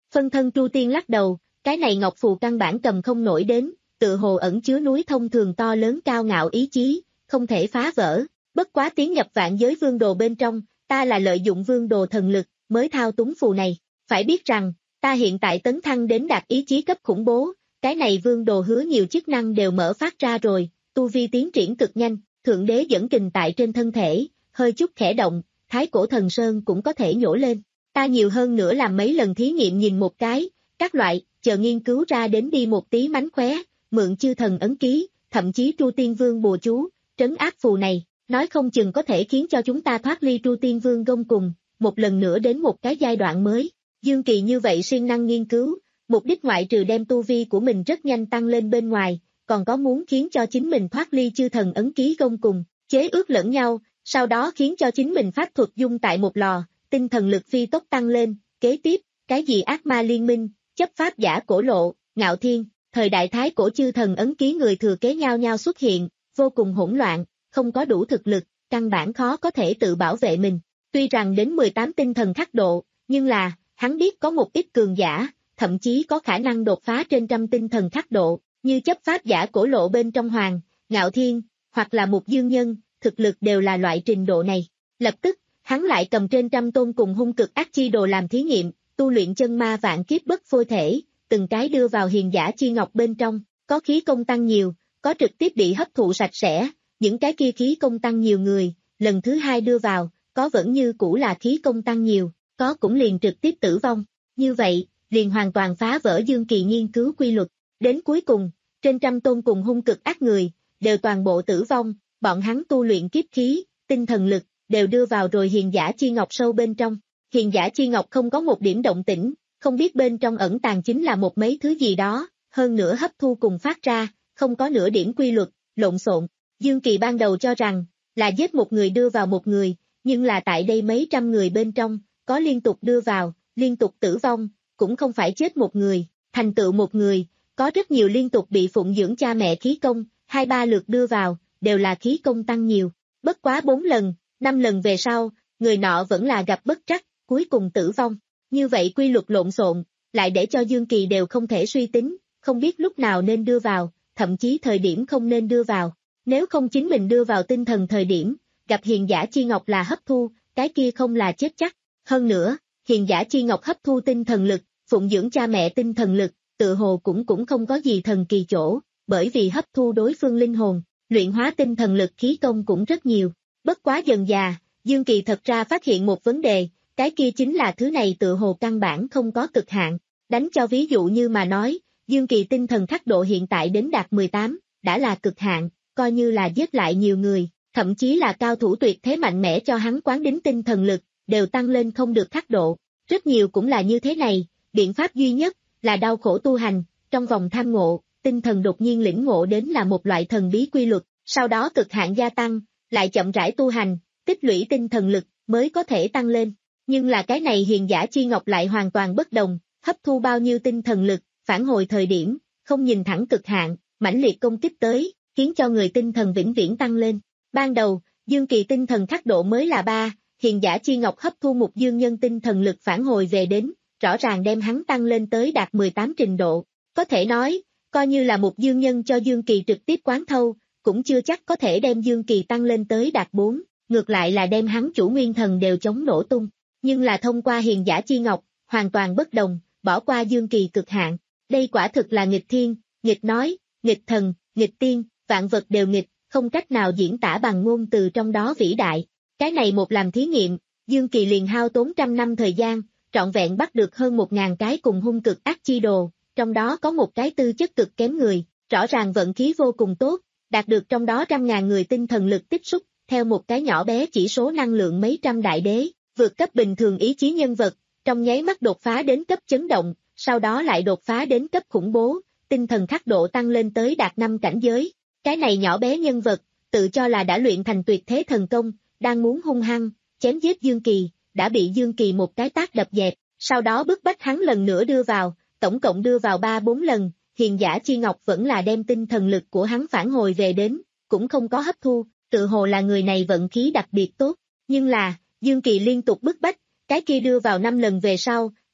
Phân thân Tru Tiên lắc đầu, cái này ngọc phù căn bản cầm không nổi đến, tự hồ ẩn chứa núi thông thường to lớn cao ngạo ý chí, không thể phá vỡ, bất quá tiến nhập vạn giới vương đồ bên trong, ta là lợi dụng vương đồ thần lực, mới thao túng phù này, phải biết rằng, ta hiện tại tấn thăng đến đạt ý chí cấp khủng bố, cái này vương đồ hứa nhiều chức năng đều mở phát ra rồi, tu vi tiến triển cực nhanh, thượng đế dẫn kình tại trên thân thể, hơi chút khẽ động, thái cổ thần sơn cũng có thể nhổ lên, ta nhiều hơn nữa làm mấy lần thí nghiệm nhìn một cái, các loại, chờ nghiên cứu ra đến đi một tí mánh khóe, mượn chư thần ấn ký, thậm chí Tru Tiên Vương bùa chú, trấn áp phù này, nói không chừng có thể khiến cho chúng ta thoát ly Tru Tiên Vương gông cùng, một lần nữa đến một cái giai đoạn mới. Dương Kỳ như vậy siêng năng nghiên cứu, mục đích ngoại trừ đem tu vi của mình rất nhanh tăng lên bên ngoài, còn có muốn khiến cho chính mình thoát ly chư thần ấn ký gông cùng, chế ước lẫn nhau, sau đó khiến cho chính mình pháp thuật dung tại một lò, tinh thần lực phi tốc tăng lên, kế tiếp, cái gì ác ma liên minh, chấp pháp giả cổ lộ, ngạo thiên, thời đại thái cổ chư thần ấn ký người thừa kế nhau nhau xuất hiện, vô cùng hỗn loạn, không có đủ thực lực, căn bản khó có thể tự bảo vệ mình. Tuy rằng đến mười tám tinh thần khắc độ, nhưng là, hắn biết có một ít cường giả, thậm chí có khả năng đột phá trên trăm tinh thần khắc độ, như chấp pháp giả cổ lộ bên trong hoàng, ngạo thiên, hoặc là một dương nhân, thực lực đều là loại trình độ này. Lập tức, hắn lại cầm trên trăm tôn cùng hung cực ác chi đồ làm thí nghiệm, tu luyện chân ma vạn kiếp bất phôi thể, từng cái đưa vào hiền giả chi ngọc bên trong, có khí công tăng nhiều, có trực tiếp bị hấp thụ sạch sẽ, những cái kia khí công tăng nhiều người, lần thứ hai đưa vào, có vẫn như cũ là khí công tăng nhiều, có cũng liền trực tiếp tử vong. Như vậy, liền hoàn toàn phá vỡ Dương Kỳ nghiên cứu quy luật. Đến cuối cùng, trên trăm tôn cùng hung cực ác người, đều toàn bộ tử vong, bọn hắn tu luyện kiếp khí, tinh thần lực, đều đưa vào rồi hiền giả chi ngọc sâu bên trong. Hiền giả chi ngọc không có một điểm động tĩnh, không biết bên trong ẩn tàng chính là một mấy thứ gì đó, hơn nữa hấp thu cùng phát ra, không có nửa điểm quy luật, lộn xộn. Dương Kỳ ban đầu cho rằng, là giết một người đưa vào một người, nhưng là tại đây mấy trăm người bên trong, có liên tục đưa vào, liên tục tử vong, cũng không phải chết một người, thành tựu một người, có rất nhiều liên tục bị phụng dưỡng cha mẹ khí công, hai ba lượt đưa vào, đều là khí công tăng nhiều, bất quá bốn lần, năm lần về sau, người nọ vẫn là gặp bất trắc, cuối cùng tử vong. Như vậy quy luật lộn xộn, lại để cho Dương Kỳ đều không thể suy tính, không biết lúc nào nên đưa vào, thậm chí thời điểm không nên đưa vào. Nếu không chính mình đưa vào tinh thần thời điểm, gặp hiền giả chi ngọc là hấp thu, cái kia không là chết chắc. Hơn nữa, hiền giả chi ngọc hấp thu tinh thần lực, phụng dưỡng cha mẹ tinh thần lực, tự hồ cũng cũng không có gì thần kỳ chỗ, bởi vì hấp thu đối phương linh hồn, luyện hóa tinh thần lực khí công cũng rất nhiều. Bất quá dần già, Dương Kỳ thật ra phát hiện một vấn đề, cái kia chính là thứ này tự hồ căn bản không có cực hạn. Đánh cho ví dụ như mà nói, Dương Kỳ tinh thần khắc độ hiện tại đến đạt mười tám, đã là cực hạn, coi như là giết lại nhiều người, thậm chí là cao thủ tuyệt thế mạnh mẽ cho hắn quán đính tinh thần lực, đều tăng lên không được khắc độ. Rất nhiều cũng là như thế này, biện pháp duy nhất là đau khổ tu hành, trong vòng tham ngộ, tinh thần đột nhiên lĩnh ngộ đến là một loại thần bí quy luật, sau đó cực hạn gia tăng, lại chậm rãi tu hành, tích lũy tinh thần lực mới có thể tăng lên. Nhưng là cái này hiền giả chi ngọc lại hoàn toàn bất đồng, hấp thu bao nhiêu tinh thần lực, phản hồi thời điểm, không nhìn thẳng cực hạn, mãnh liệt công kích tới, khiến cho người tinh thần vĩnh viễn tăng lên. Ban đầu, Dương Kỳ tinh thần khắc độ mới là ba, hiền giả chi ngọc hấp thu một dương nhân tinh thần lực phản hồi về đến, rõ ràng đem hắn tăng lên tới đạt mười tám trình độ. Có thể nói, coi như là một dương nhân cho Dương Kỳ trực tiếp quán thâu, cũng chưa chắc có thể đem Dương Kỳ tăng lên tới đạt bốn, ngược lại là đem hắn chủ nguyên thần đều chống nổ tung. Nhưng là thông qua hiền giả chi ngọc, hoàn toàn bất đồng, bỏ qua Dương Kỳ cực hạn. Đây quả thực là nghịch thiên, nghịch nói, nghịch thần, nghịch tiên, vạn vật đều nghịch, không cách nào diễn tả bằng ngôn từ trong đó vĩ đại. Cái này một làm thí nghiệm, Dương Kỳ liền hao tốn trăm năm thời gian, trọn vẹn bắt được hơn một ngàn cái cùng hung cực ác chi đồ, trong đó có một cái tư chất cực kém người, rõ ràng vận khí vô cùng tốt, đạt được trong đó trăm ngàn người tinh thần lực tích xúc, theo một cái nhỏ bé chỉ số năng lượng mấy trăm đại đế, vượt cấp bình thường ý chí nhân vật, trong nháy mắt đột phá đến cấp chấn động, sau đó lại đột phá đến cấp khủng bố, tinh thần khắc độ tăng lên tới đạt năm cảnh giới. Cái này nhỏ bé nhân vật, tự cho là đã luyện thành tuyệt thế thần công, đang muốn hung hăng, chém giết Dương Kỳ, đã bị Dương Kỳ một cái tát đập dẹp, sau đó bức bách hắn lần nữa đưa vào, tổng cộng đưa vào ba bốn lần, hiền giả chi ngọc vẫn là đem tinh thần lực của hắn phản hồi về đến, cũng không có hấp thu, tự hồ là người này vận khí đặc biệt tốt, nhưng là, Dương Kỳ liên tục bức bách, cái kia đưa vào năm lần về sau,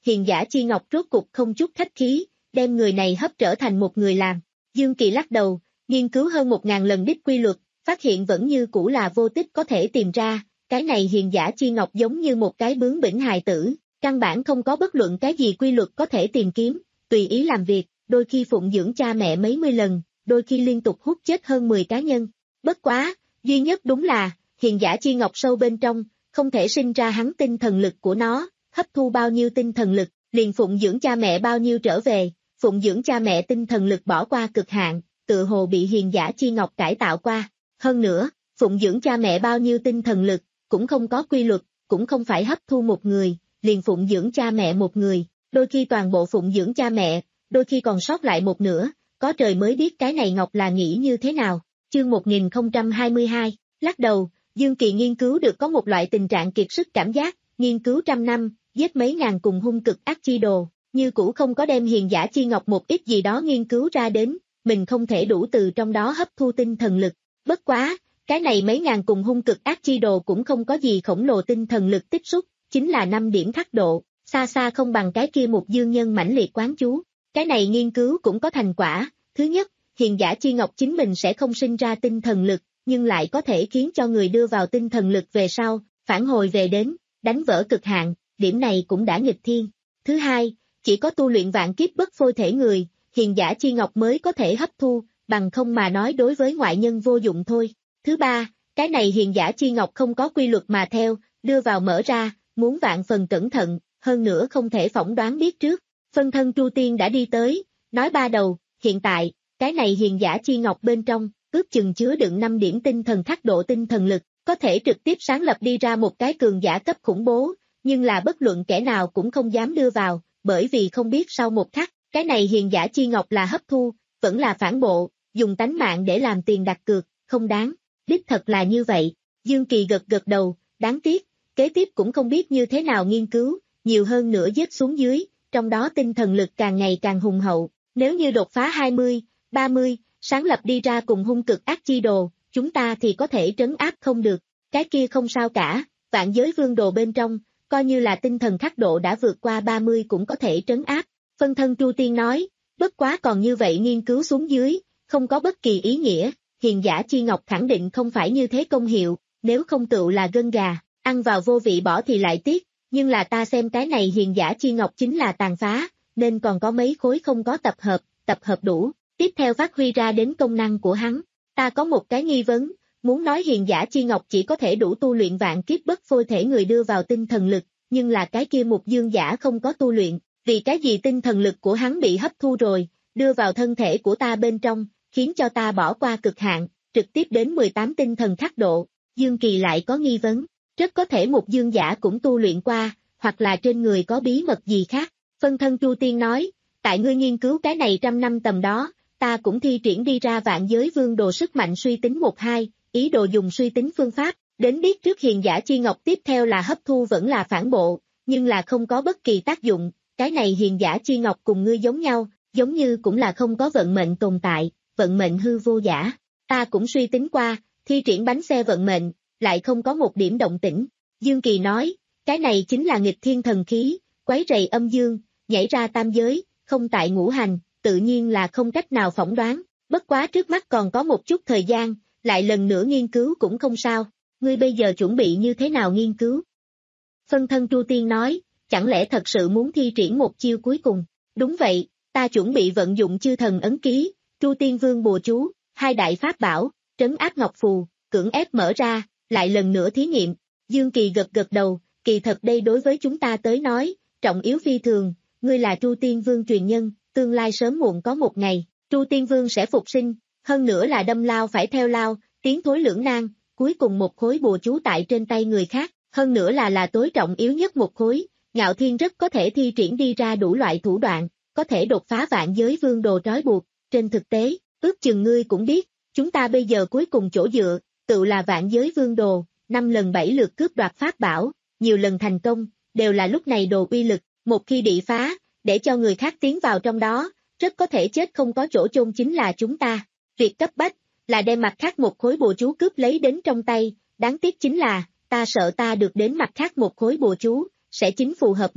hiền giả chi ngọc rốt cục không chút khách khí, đem người này hấp trở thành một người làm. Dương Kỳ lắc đầu, nghiên cứu hơn một ngàn lần đích quy luật, phát hiện vẫn như cũ là vô tích có thể tìm ra, cái này hiền giả chi ngọc giống như một cái bướng bỉnh hài tử, căn bản không có bất luận cái gì quy luật có thể tìm kiếm, tùy ý làm việc, đôi khi phụng dưỡng cha mẹ mấy mươi lần, đôi khi liên tục hút chết hơn mười cá nhân. Bất quá, duy nhất đúng là, hiền giả chi ngọc sâu bên trong, không thể sinh ra hắn tinh thần lực của nó, hấp thu bao nhiêu tinh thần lực, liền phụng dưỡng cha mẹ bao nhiêu trở về, phụng dưỡng cha mẹ tinh thần lực bỏ qua cực hạn, tự hồ bị hiền giả chi ngọc cải tạo qua. Hơn nữa, phụng dưỡng cha mẹ bao nhiêu tinh thần lực, cũng không có quy luật, cũng không phải hấp thu một người, liền phụng dưỡng cha mẹ một người, đôi khi toàn bộ phụng dưỡng cha mẹ, đôi khi còn sót lại một nửa, có trời mới biết cái này Ngọc là nghĩ như thế nào. Chương một nghìn không trăm hai mươi hai, lắc đầu, Dương Kỳ nghiên cứu được có một loại tình trạng kiệt sức cảm giác, nghiên cứu trăm năm, giết mấy ngàn cùng hung cực ác chi đồ, như cũ không có đem hiền giả chi ngọc một ít gì đó nghiên cứu ra đến, mình không thể đủ từ trong đó hấp thu tinh thần lực. Bất quá, cái này mấy ngàn cùng hung cực ác chi đồ cũng không có gì khổng lồ tinh thần lực tích xúc, chính là năm điểm khắc độ, xa xa không bằng cái kia một dương nhân mãnh liệt quán chú. Cái này nghiên cứu cũng có thành quả, thứ nhất, hiền giả chi ngọc chính mình sẽ không sinh ra tinh thần lực, nhưng lại có thể khiến cho người đưa vào tinh thần lực về sau, phản hồi về đến, đánh vỡ cực hạn, điểm này cũng đã nghịch thiên. Thứ hai, chỉ có tu luyện vạn kiếp bất phôi thể người, hiền giả chi ngọc mới có thể hấp thu, bằng không mà nói đối với ngoại nhân vô dụng thôi. Thứ ba, cái này hiền giả chi ngọc không có quy luật mà theo, đưa vào mở ra, muốn vạn phần cẩn thận, hơn nữa không thể phỏng đoán biết trước. Phân thân Chu Tiên đã đi tới, nói ba đầu, hiện tại, cái này hiền giả chi ngọc bên trong, ước chừng chứa đựng năm điểm tinh thần khắc độ tinh thần lực, có thể trực tiếp sáng lập đi ra một cái cường giả cấp khủng bố, nhưng là bất luận kẻ nào cũng không dám đưa vào, bởi vì không biết sau một khắc, cái này hiền giả chi ngọc là hấp thu, vẫn là phản bộ, dùng tánh mạng để làm tiền đặt cược, không đáng. Đích thật là như vậy, Dương Kỳ gật gật đầu, đáng tiếc, kế tiếp cũng không biết như thế nào nghiên cứu, nhiều hơn nữa giết xuống dưới, trong đó tinh thần lực càng ngày càng hùng hậu, nếu như đột phá hai mươi, ba mươi, sáng lập đi ra cùng hung cực ác chi đồ, chúng ta thì có thể trấn áp không được, cái kia không sao cả, vạn giới vương đồ bên trong, coi như là tinh thần khắc độ đã vượt qua ba mươi cũng có thể trấn áp. Phân thân Chu Tiên nói, bất quá còn như vậy nghiên cứu xuống dưới, không có bất kỳ ý nghĩa, hiền giả chi ngọc khẳng định không phải như thế công hiệu, nếu không tựu là gân gà, ăn vào vô vị bỏ thì lại tiếc, nhưng là ta xem cái này hiền giả chi ngọc chính là tàn phá, nên còn có mấy khối không có tập hợp, tập hợp đủ, tiếp theo phát huy ra đến công năng của hắn. Ta có một cái nghi vấn, muốn nói hiền giả chi ngọc chỉ có thể đủ tu luyện vạn kiếp bất phôi thể người đưa vào tinh thần lực, nhưng là cái kia một dương giả không có tu luyện, vì cái gì tinh thần lực của hắn bị hấp thu rồi, đưa vào thân thể của ta bên trong, khiến cho ta bỏ qua cực hạn, trực tiếp đến mười tám tinh thần khắc độ. Dương Kỳ lại có nghi vấn, rất có thể một dương giả cũng tu luyện qua, hoặc là trên người có bí mật gì khác. Phân thân Chu Tiên nói, tại ngươi nghiên cứu cái này trăm năm tầm đó, ta cũng thi triển đi ra vạn giới vương đồ sức mạnh suy tính một hai, ý đồ dùng suy tính phương pháp, đến biết trước hiền giả chi ngọc tiếp theo là hấp thu vẫn là phản bộ, nhưng là không có bất kỳ tác dụng, cái này hiền giả chi ngọc cùng ngươi giống nhau, giống như cũng là không có vận mệnh tồn tại, vận mệnh hư vô giả. Ta cũng suy tính qua, thi triển bánh xe vận mệnh, lại không có một điểm động tĩnh. Dương Kỳ nói, cái này chính là nghịch thiên thần khí, quấy rầy âm dương, nhảy ra tam giới, không tại ngũ hành, tự nhiên là không cách nào phỏng đoán, bất quá trước mắt còn có một chút thời gian, lại lần nữa nghiên cứu cũng không sao, ngươi bây giờ chuẩn bị như thế nào nghiên cứu? Phân thân Chu Tiên nói, chẳng lẽ thật sự muốn thi triển một chiêu cuối cùng? Đúng vậy, ta chuẩn bị vận dụng chư thần ấn ký, Chu Tiên Vương bùa chú, hai đại pháp bảo, trấn áp ngọc phù, cưỡng ép mở ra, lại lần nữa thí nghiệm. Dương Kỳ gật gật đầu, kỳ thật đây đối với chúng ta tới nói, trọng yếu phi thường, ngươi là Chu Tiên Vương truyền nhân, tương lai sớm muộn có một ngày, Chu Tiên Vương sẽ phục sinh, hơn nữa là đâm lao phải theo lao, tiến thối lưỡng nan, cuối cùng một khối bùa chú tại trên tay người khác, hơn nữa là là tối trọng yếu nhất một khối, Ngạo Thiên rất có thể thi triển đi ra đủ loại thủ đoạn, có thể đột phá vạn giới vương đồ trói buộc, trên thực tế, ước chừng ngươi cũng biết, chúng ta bây giờ cuối cùng chỗ dựa, tự là vạn giới vương đồ, năm lần bảy lượt cướp đoạt pháp bảo, nhiều lần thành công, đều là lúc này đồ uy lực, một khi bị phá, để cho người khác tiến vào trong đó, rất có thể chết không có chỗ chôn chính là chúng ta. Việc cấp bách, là đem mặt khác một khối bùa chú cướp lấy đến trong tay, đáng tiếc chính là, ta sợ ta được đến mặt khác một khối bùa chú, sẽ chính phù hợp một,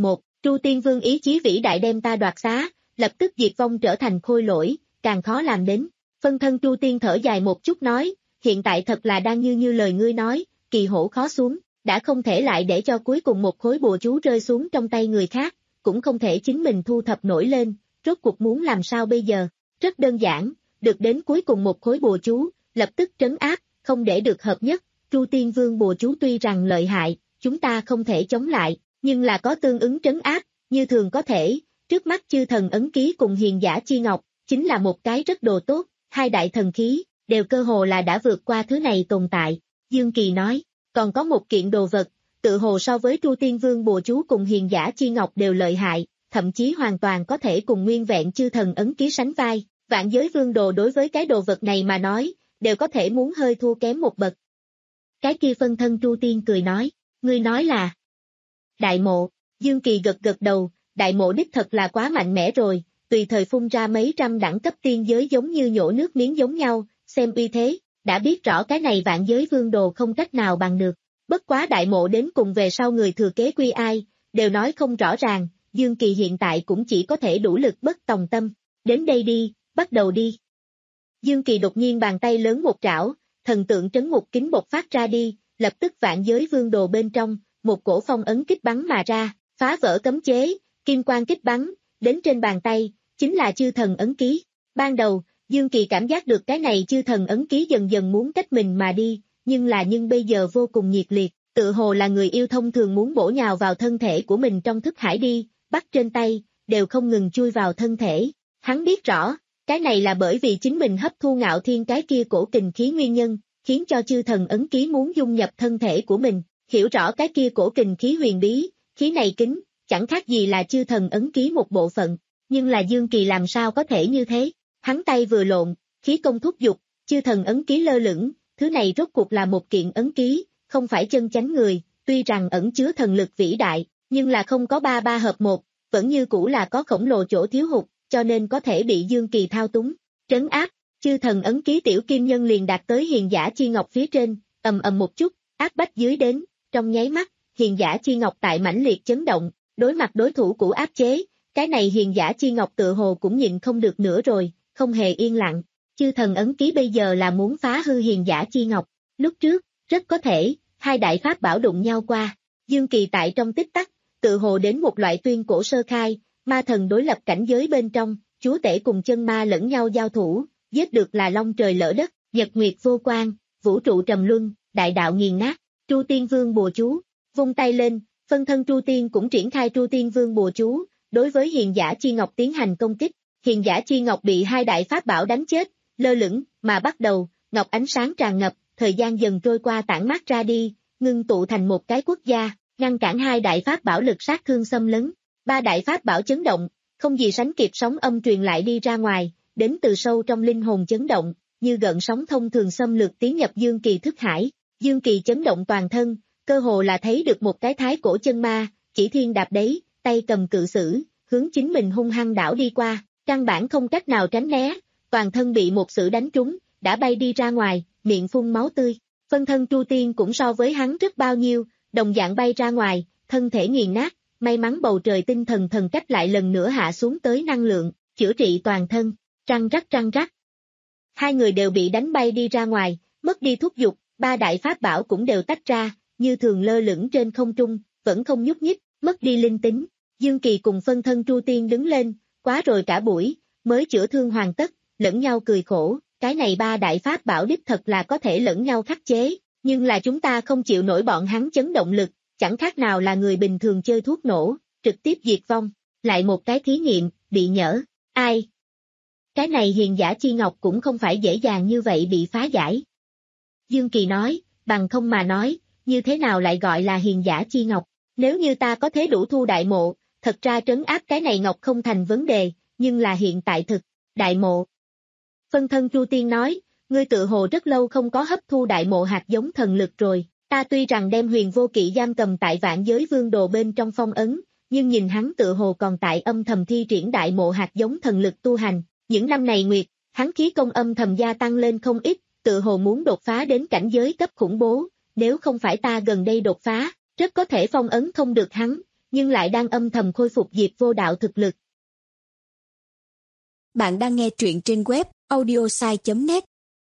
Tru Tiên Vương ý chí vĩ đại đem ta đoạt xá, lập tức diệt vong trở thành khôi lỗi, càng khó làm đến. Phân thân Tru Tiên thở dài một chút nói, hiện tại thật là đang như như lời ngươi nói, kỳ hổ khó xuống, đã không thể lại để cho cuối cùng một khối bùa chú rơi xuống trong tay người khác, cũng không thể chính mình thu thập nổi lên, rốt cuộc muốn làm sao bây giờ, rất đơn giản, được đến cuối cùng một khối bùa chú, lập tức trấn áp, không để được hợp nhất, Tru Tiên Vương bùa chú tuy rằng lợi hại, chúng ta không thể chống lại, nhưng là có tương ứng trấn áp, như thường có thể, trước mắt chư thần ấn ký cùng hiền giả chi ngọc, chính là một cái rất đồ tốt, hai đại thần khí, đều cơ hồ là đã vượt qua thứ này tồn tại, Dương Kỳ nói, còn có một kiện đồ vật, tự hồ so với Tru Tiên Vương bùa chú cùng hiền giả chi ngọc đều lợi hại, thậm chí hoàn toàn có thể cùng nguyên vẹn chư thần ấn ký sánh vai, vạn giới vương đồ đối với cái đồ vật này mà nói, đều có thể muốn hơi thua kém một bậc. Cái kia phân thân Tru Tiên cười nói, ngươi nói là Đại Mộ, Dương Kỳ gật gật đầu, Đại Mộ đích thật là quá mạnh mẽ rồi, tùy thời phun ra mấy trăm đẳng cấp tiên giới giống như nhổ nước miếng giống nhau, xem uy thế, đã biết rõ cái này vạn giới vương đồ không cách nào bằng được. Bất quá Đại Mộ đến cùng về sau người thừa kế quy ai, đều nói không rõ ràng, Dương Kỳ hiện tại cũng chỉ có thể đủ lực bất tòng tâm, đến đây đi, bắt đầu đi. Dương Kỳ đột nhiên bàn tay lớn một trảo, thần tượng trấn ngục kính bộc phát ra đi, lập tức vạn giới vương đồ bên trong, một cổ phong ấn kích bắn mà ra, phá vỡ cấm chế, kim quang kích bắn, đến trên bàn tay, chính là chư thần ấn ký. Ban đầu, Dương Kỳ cảm giác được cái này chư thần ấn ký dần dần muốn cách mình mà đi, nhưng là nhưng bây giờ vô cùng nhiệt liệt, tự hồ là người yêu thông thường muốn bổ nhào vào thân thể của mình trong thức hải đi, bắt trên tay, đều không ngừng chui vào thân thể. Hắn biết rõ, cái này là bởi vì chính mình hấp thu Ngạo Thiên cái kia cổ kình khí nguyên nhân, khiến cho chư thần ấn ký muốn dung nhập thân thể của mình, hiểu rõ cái kia cổ kình khí huyền bí, khí này kính, chẳng khác gì là chư thần ấn ký một bộ phận, nhưng là Dương Kỳ làm sao có thể như thế, hắn tay vừa lộn, khí công thúc dục, chư thần ấn ký lơ lửng, thứ này rốt cuộc là một kiện ấn ký, không phải chân chánh người, tuy rằng ẩn chứa thần lực vĩ đại, nhưng là không có ba ba hợp một, vẫn như cũ là có khổng lồ chỗ thiếu hụt, cho nên có thể bị Dương Kỳ thao túng, trấn áp, chư thần ấn ký tiểu kim nhân liền đạt tới hiền giả chi ngọc phía trên, ầm ầm một chút, áp bách dưới đến, trong nháy mắt, hiền giả chi ngọc tại mãnh liệt chấn động, đối mặt đối thủ cũ áp chế, cái này hiền giả chi ngọc tự hồ cũng nhịn không được nữa rồi, không hề yên lặng, chư thần ấn ký bây giờ là muốn phá hư hiền giả chi ngọc, lúc trước, rất có thể, hai đại pháp bảo đụng nhau qua, Dương Kỳ tại trong tích tắc, tự hồ đến một loại tuyên cổ sơ khai, ma thần đối lập cảnh giới bên trong, chúa tể cùng chân ma lẫn nhau giao thủ, giết được là long trời lỡ đất, nhật nguyệt vô quang, vũ trụ trầm luân, đại đạo nghiền nát, Tru Tiên Vương bùa chú, vung tay lên, phân thân Tru Tiên cũng triển khai Tru Tiên Vương bùa chú, đối với hiền giả chi ngọc tiến hành công kích, hiền giả chi ngọc bị hai đại pháp bảo đánh chết, lơ lửng, mà bắt đầu, ngọc ánh sáng tràn ngập, thời gian dần trôi qua tản mát ra đi, ngưng tụ thành một cái quốc gia, ngăn cản hai đại pháp bảo lực sát thương xâm lấn, ba đại pháp bảo chấn động, không gì sánh kịp sóng âm truyền lại đi ra ngoài, đến từ sâu trong linh hồn chấn động, như gợn sóng thông thường xâm lược tiến nhập Dương Kỳ thức hải, Dương Kỳ chấn động toàn thân, cơ hồ là thấy được một cái thái cổ chân ma, chỉ thiên đạp đấy, tay cầm cự sử, hướng chính mình hung hăng đảo đi qua, căn bản không cách nào tránh né, toàn thân bị một sử đánh trúng, đã bay đi ra ngoài, miệng phun máu tươi, phân thân Tru Tiên cũng so với hắn rất bao nhiêu, đồng dạng bay ra ngoài, thân thể nghiền nát, may mắn bầu trời tinh thần thần cách lại lần nữa hạ xuống tới năng lượng, chữa trị toàn thân, răng rắc răng rắc. Hai người đều bị đánh bay đi ra ngoài, mất đi thúc dục, ba đại pháp bảo cũng đều tách ra, như thường lơ lửng trên không trung, vẫn không nhúc nhích, mất đi linh tính. Dương Kỳ cùng phân thân Tru Tiên đứng lên, quá rồi cả buổi, mới chữa thương hoàn tất, lẫn nhau cười khổ, cái này ba đại pháp bảo đích thật là có thể lẫn nhau khắc chế, nhưng là chúng ta không chịu nổi bọn hắn chấn động lực, chẳng khác nào là người bình thường chơi thuốc nổ, trực tiếp diệt vong, lại một cái thí nghiệm, bị nhỡ, ai? Cái này hiền giả chi ngọc cũng không phải dễ dàng như vậy bị phá giải. Dương Kỳ nói, bằng không mà nói, như thế nào lại gọi là hiền giả chi ngọc, nếu như ta có thế đủ thu Đại Mộ, thật ra trấn áp cái này ngọc không thành vấn đề, nhưng là hiện tại thực, Đại Mộ. Phân thân Tru Tiên nói, ngươi tự hồ rất lâu không có hấp thu Đại Mộ hạt giống thần lực rồi, ta tuy rằng đem huyền vô kỵ giam cầm tại vạn giới vương đồ bên trong phong ấn, nhưng nhìn hắn tự hồ còn tại âm thầm thi triển Đại Mộ hạt giống thần lực tu hành, những năm này nguyệt, hắn khí công âm thầm gia tăng lên không ít, tự hồ muốn đột phá đến cảnh giới cấp khủng bố, nếu không phải ta gần đây đột phá, rất có thể phong ấn không được hắn, nhưng lại đang âm thầm khôi phục Diệp Vô Đạo thực lực. Bạn đang nghe truyện trên web audiosai chấm net.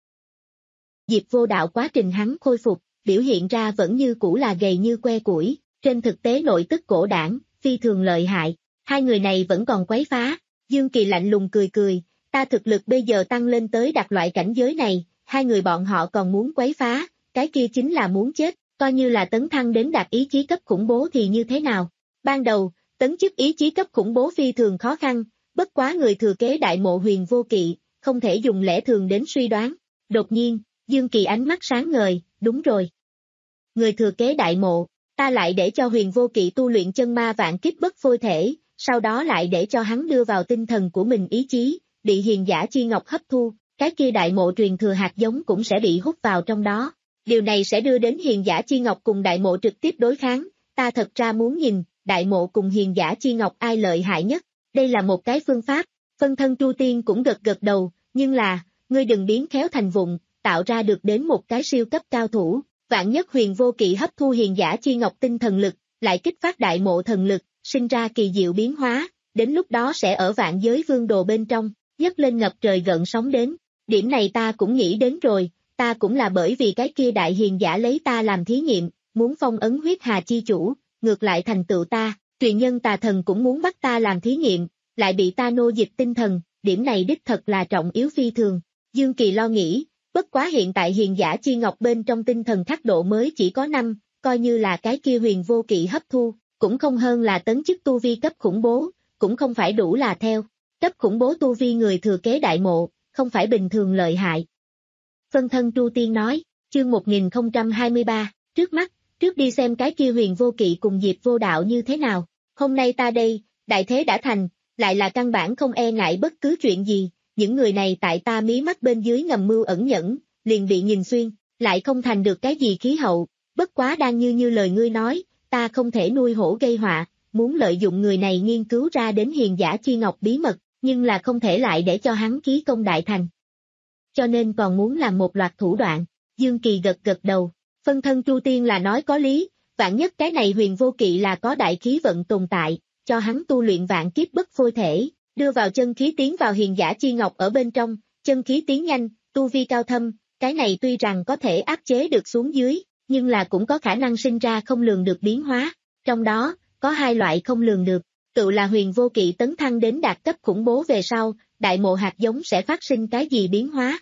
Diệp Vô Đạo quá trình hắn khôi phục, biểu hiện ra vẫn như cũ là gầy như que củi, trên thực tế nội tức cổ đảng, phi thường lợi hại. Hai người này vẫn còn quấy phá, Dương Kỳ lạnh lùng cười cười, ta thực lực bây giờ tăng lên tới đạt loại cảnh giới này, hai người bọn họ còn muốn quấy phá, cái kia chính là muốn chết, coi như là tấn thăng đến đạt ý chí cấp khủng bố thì như thế nào. Ban đầu, tấn chức ý chí cấp khủng bố phi thường khó khăn, bất quá người thừa kế đại mộ Huyền Vô Kỵ, không thể dùng lẽ thường đến suy đoán. Đột nhiên, Dương Kỳ ánh mắt sáng ngời, đúng rồi. Người thừa kế đại mộ, ta lại để cho Huyền Vô Kỵ tu luyện chân ma vạn kiếp bất phôi thể, sau đó lại để cho hắn đưa vào tinh thần của mình ý chí, bị hiền giả chi ngọc hấp thu, cái kia đại mộ truyền thừa hạt giống cũng sẽ bị hút vào trong đó. Điều này sẽ đưa đến hiền giả chi ngọc cùng đại mộ trực tiếp đối kháng, ta thật ra muốn nhìn, đại mộ cùng hiền giả chi ngọc ai lợi hại nhất, đây là một cái phương pháp. Phân thân Chu Tiên cũng gật gật đầu, nhưng là, ngươi đừng biến khéo thành vụng, tạo ra được đến một cái siêu cấp cao thủ, vạn nhất Huyền Vô Kỵ hấp thu hiền giả chi ngọc tinh thần lực, lại kích phát đại mộ thần lực, sinh ra kỳ diệu biến hóa, đến lúc đó sẽ ở vạn giới vương đồ bên trong, nhấc lên ngập trời gợn sóng đến. Điểm này ta cũng nghĩ đến rồi, ta cũng là bởi vì cái kia đại hiền giả lấy ta làm thí nghiệm, muốn phong ấn huyết hà chi chủ, ngược lại thành tựu ta, truyền nhân tà thần cũng muốn bắt ta làm thí nghiệm, lại bị ta nô dịch tinh thần, điểm này đích thật là trọng yếu phi thường. Dương Kỳ lo nghĩ, bất quá hiện tại hiền giả chi ngọc bên trong tinh thần khắc độ mới chỉ có năm, coi như là cái kia Huyền Vô Kỵ hấp thu, cũng không hơn là tấn chức tu vi cấp khủng bố, cũng không phải đủ là theo. Cấp khủng bố tu vi người thừa kế đại mộ, không phải bình thường lợi hại. Phân thân Chu Tiên nói, chương một nghìn không trăm hai mươi ba, trước mắt, trước đi xem cái kia Huyền Vô Kỵ cùng Diệp Vô Đạo như thế nào. Hôm nay ta đây, đại thế đã thành, lại là căn bản không e ngại bất cứ chuyện gì, những người này tại ta mí mắt bên dưới ngầm mưu ẩn nhẫn, liền bị nhìn xuyên, lại không thành được cái gì khí hậu, bất quá đang như như lời ngươi nói, ta không thể nuôi hổ gây họa, muốn lợi dụng người này nghiên cứu ra đến hiền giả chi ngọc bí mật, nhưng là không thể lại để cho hắn ký công đại thành. Cho nên còn muốn làm một loạt thủ đoạn, Dương Kỳ gật gật đầu, phân thân Chu Tiên là nói có lý, vạn nhất cái này Huyền Vô Kỵ là có đại khí vận tồn tại, cho hắn tu luyện vạn kiếp bất phôi thể, đưa vào chân khí tiến vào hiền giả chi ngọc ở bên trong, chân khí tiến nhanh, tu vi cao thâm, cái này tuy rằng có thể áp chế được xuống dưới, nhưng là cũng có khả năng sinh ra không lường được biến hóa, trong đó, có hai loại không lường được, tự là Huyền Vô Kỵ tấn thăng đến đạt cấp khủng bố về sau, đại mộ hạt giống sẽ phát sinh cái gì biến hóa.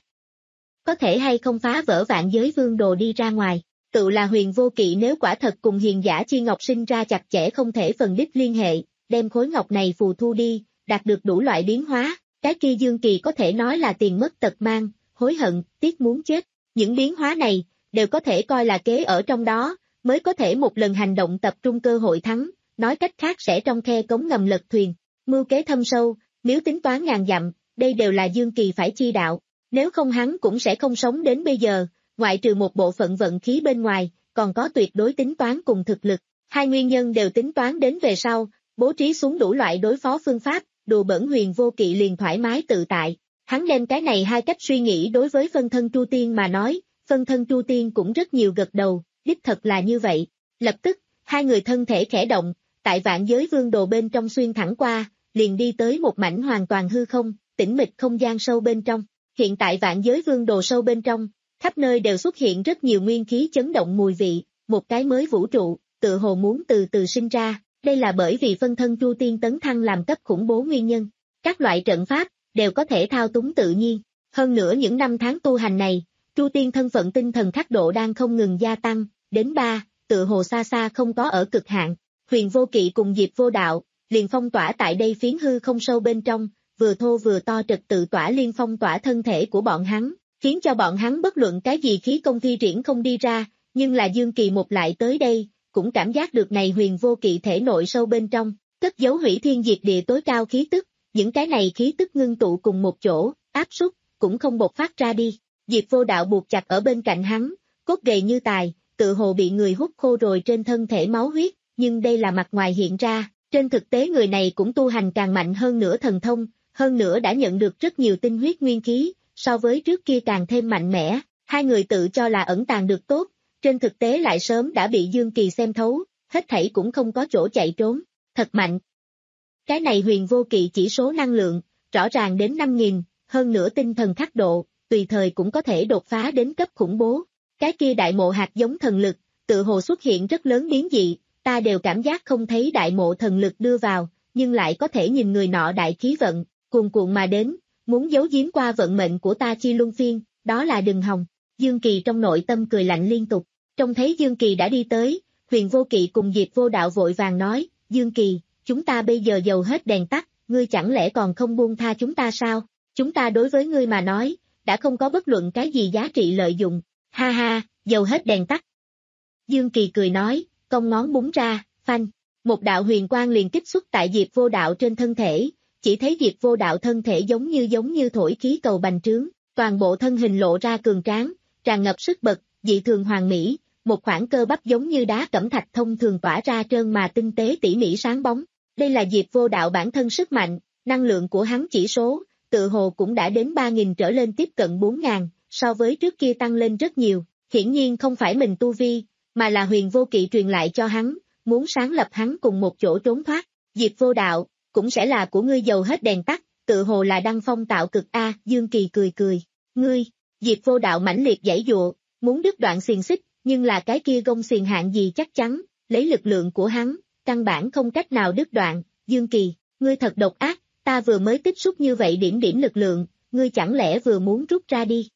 Có thể hay không phá vỡ vạn giới vương đồ đi ra ngoài, tự là Huyền Vô Kỵ nếu quả thật cùng hiền giả chi ngọc sinh ra chặt chẽ không thể phần đích liên hệ, đem khối ngọc này phù thu đi, đạt được đủ loại biến hóa, cái kia Dương Kỳ có thể nói là tiền mất tật mang, hối hận, tiếc muốn chết, những biến hóa này, đều có thể coi là kế ở trong đó, mới có thể một lần hành động tập trung cơ hội thắng, nói cách khác sẽ trong khe cống ngầm lật thuyền, mưu kế thâm sâu, nếu tính toán ngàn dặm, đây đều là Dương Kỳ phải chi đạo, nếu không hắn cũng sẽ không sống đến bây giờ, ngoại trừ một bộ phận vận khí bên ngoài, còn có tuyệt đối tính toán cùng thực lực, hai nguyên nhân đều tính toán đến về sau, bố trí xuống đủ loại đối phó phương pháp, đùa bẩn Huyền Vô Kỵ liền thoải mái tự tại, hắn đem cái này hai cách suy nghĩ đối với phân thân Chu Tiên mà nói, phân thân Chu Tiên cũng rất nhiều gật đầu, đích thật là như vậy, lập tức, hai người thân thể khẽ động, tại vạn giới vương đồ bên trong xuyên thẳng qua, liền đi tới một mảnh hoàn toàn hư không, tĩnh mịch không gian sâu bên trong, hiện tại vạn giới vương đồ sâu bên trong, khắp nơi đều xuất hiện rất nhiều nguyên khí chấn động mùi vị, một cái mới vũ trụ, tự hồ muốn từ từ sinh ra, đây là bởi vì phân thân Chu Tiên tấn thăng làm cấp khủng bố nguyên nhân, các loại trận pháp, đều có thể thao túng tự nhiên, hơn nữa những năm tháng tu hành này, Chu Tiên thân phận tinh thần khắc độ đang không ngừng gia tăng, đến ba, tự hồ xa xa không có ở cực hạn, Huyền Vô Kỵ cùng Diệp Vô Đạo, liền phong tỏa tại đây phiến hư không sâu bên trong, vừa thô vừa to trật tự tỏa liên phong tỏa thân thể của bọn hắn, khiến cho bọn hắn bất luận cái gì khí công thi triển không đi ra, nhưng là Dương Kỳ một lại tới đây, cũng cảm giác được này Huyền Vô Kỵ thể nội sâu bên trong, cất dấu hủy thiên diệt địa tối cao khí tức, những cái này khí tức ngưng tụ cùng một chỗ, áp suất, cũng không bộc phát ra đi, Diệp Vô Đạo buộc chặt ở bên cạnh hắn, cốt gầy như tài, tự hồ bị người hút khô rồi trên thân thể máu huyết, nhưng đây là mặt ngoài hiện ra, trên thực tế người này cũng tu hành càng mạnh hơn nữa thần thông, hơn nữa đã nhận được rất nhiều tinh huyết nguyên khí, so với trước kia càng thêm mạnh mẽ, hai người tự cho là ẩn tàng được tốt, trên thực tế lại sớm đã bị Dương Kỳ xem thấu, hết thảy cũng không có chỗ chạy trốn, thật mạnh. Cái này Huyền Vô Kỵ chỉ số năng lượng, rõ ràng đến năm nghìn, hơn nữa tinh thần khắc độ, tùy thời cũng có thể đột phá đến cấp khủng bố. Cái kia đại mộ hạt giống thần lực, tự hồ xuất hiện rất lớn biến dị, ta đều cảm giác không thấy đại mộ thần lực đưa vào, nhưng lại có thể nhìn người nọ đại khí vận, cuồn cuộn mà đến, muốn giấu giếm qua vận mệnh của ta chi luân phiên, đó là đừng hòng. Dương Kỳ trong nội tâm cười lạnh liên tục, trông thấy Dương Kỳ đã đi tới, Huyền Vô Kỵ cùng Diệp Vô Đạo vội vàng nói, Dương Kỳ, chúng ta bây giờ dầu hết đèn tắt, ngươi chẳng lẽ còn không buông tha chúng ta sao? Chúng ta đối với ngươi mà nói, đã không có bất luận cái gì giá trị lợi dụng, ha ha, dầu hết đèn tắt. Dương Kỳ cười nói, cong ngón búng ra, phanh, một đạo huyền quang liền kích xuất tại Diệp Vô Đạo trên thân thể, chỉ thấy Diệp Vô Đạo thân thể giống như giống như thổi khí cầu bành trướng, toàn bộ thân hình lộ ra cường tráng, tràn ngập sức bật, dị thường hoàn mỹ, một khoảng cơ bắp giống như đá cẩm thạch thông thường tỏa ra trơn mà tinh tế tỉ mỉ sáng bóng. Đây là Diệp Vô Đạo bản thân sức mạnh, năng lượng của hắn chỉ số, tự hồ cũng đã đến ba nghìn trở lên tiếp cận bốn nghìn, so với trước kia tăng lên rất nhiều, hiển nhiên không phải mình tu vi, mà là Huyền Vô Kỵ truyền lại cho hắn, muốn sáng lập hắn cùng một chỗ trốn thoát. Diệp Vô Đạo, cũng sẽ là của ngươi dầu hết đèn tắt, tự hồ là đăng phong tạo cực a. Dương Kỳ cười cười, ngươi, Diệp Vô Đạo mãnh liệt giãy giụa, muốn đứt đoạn xiềng xích, nhưng là cái kia gông xiềng hạng gì chắc chắn, lấy lực lượng của hắn, căn bản không cách nào đứt đoạn. Dương Kỳ, ngươi thật độc ác, ta vừa mới tích xúc như vậy điểm điểm lực lượng, ngươi chẳng lẽ vừa muốn rút ra đi?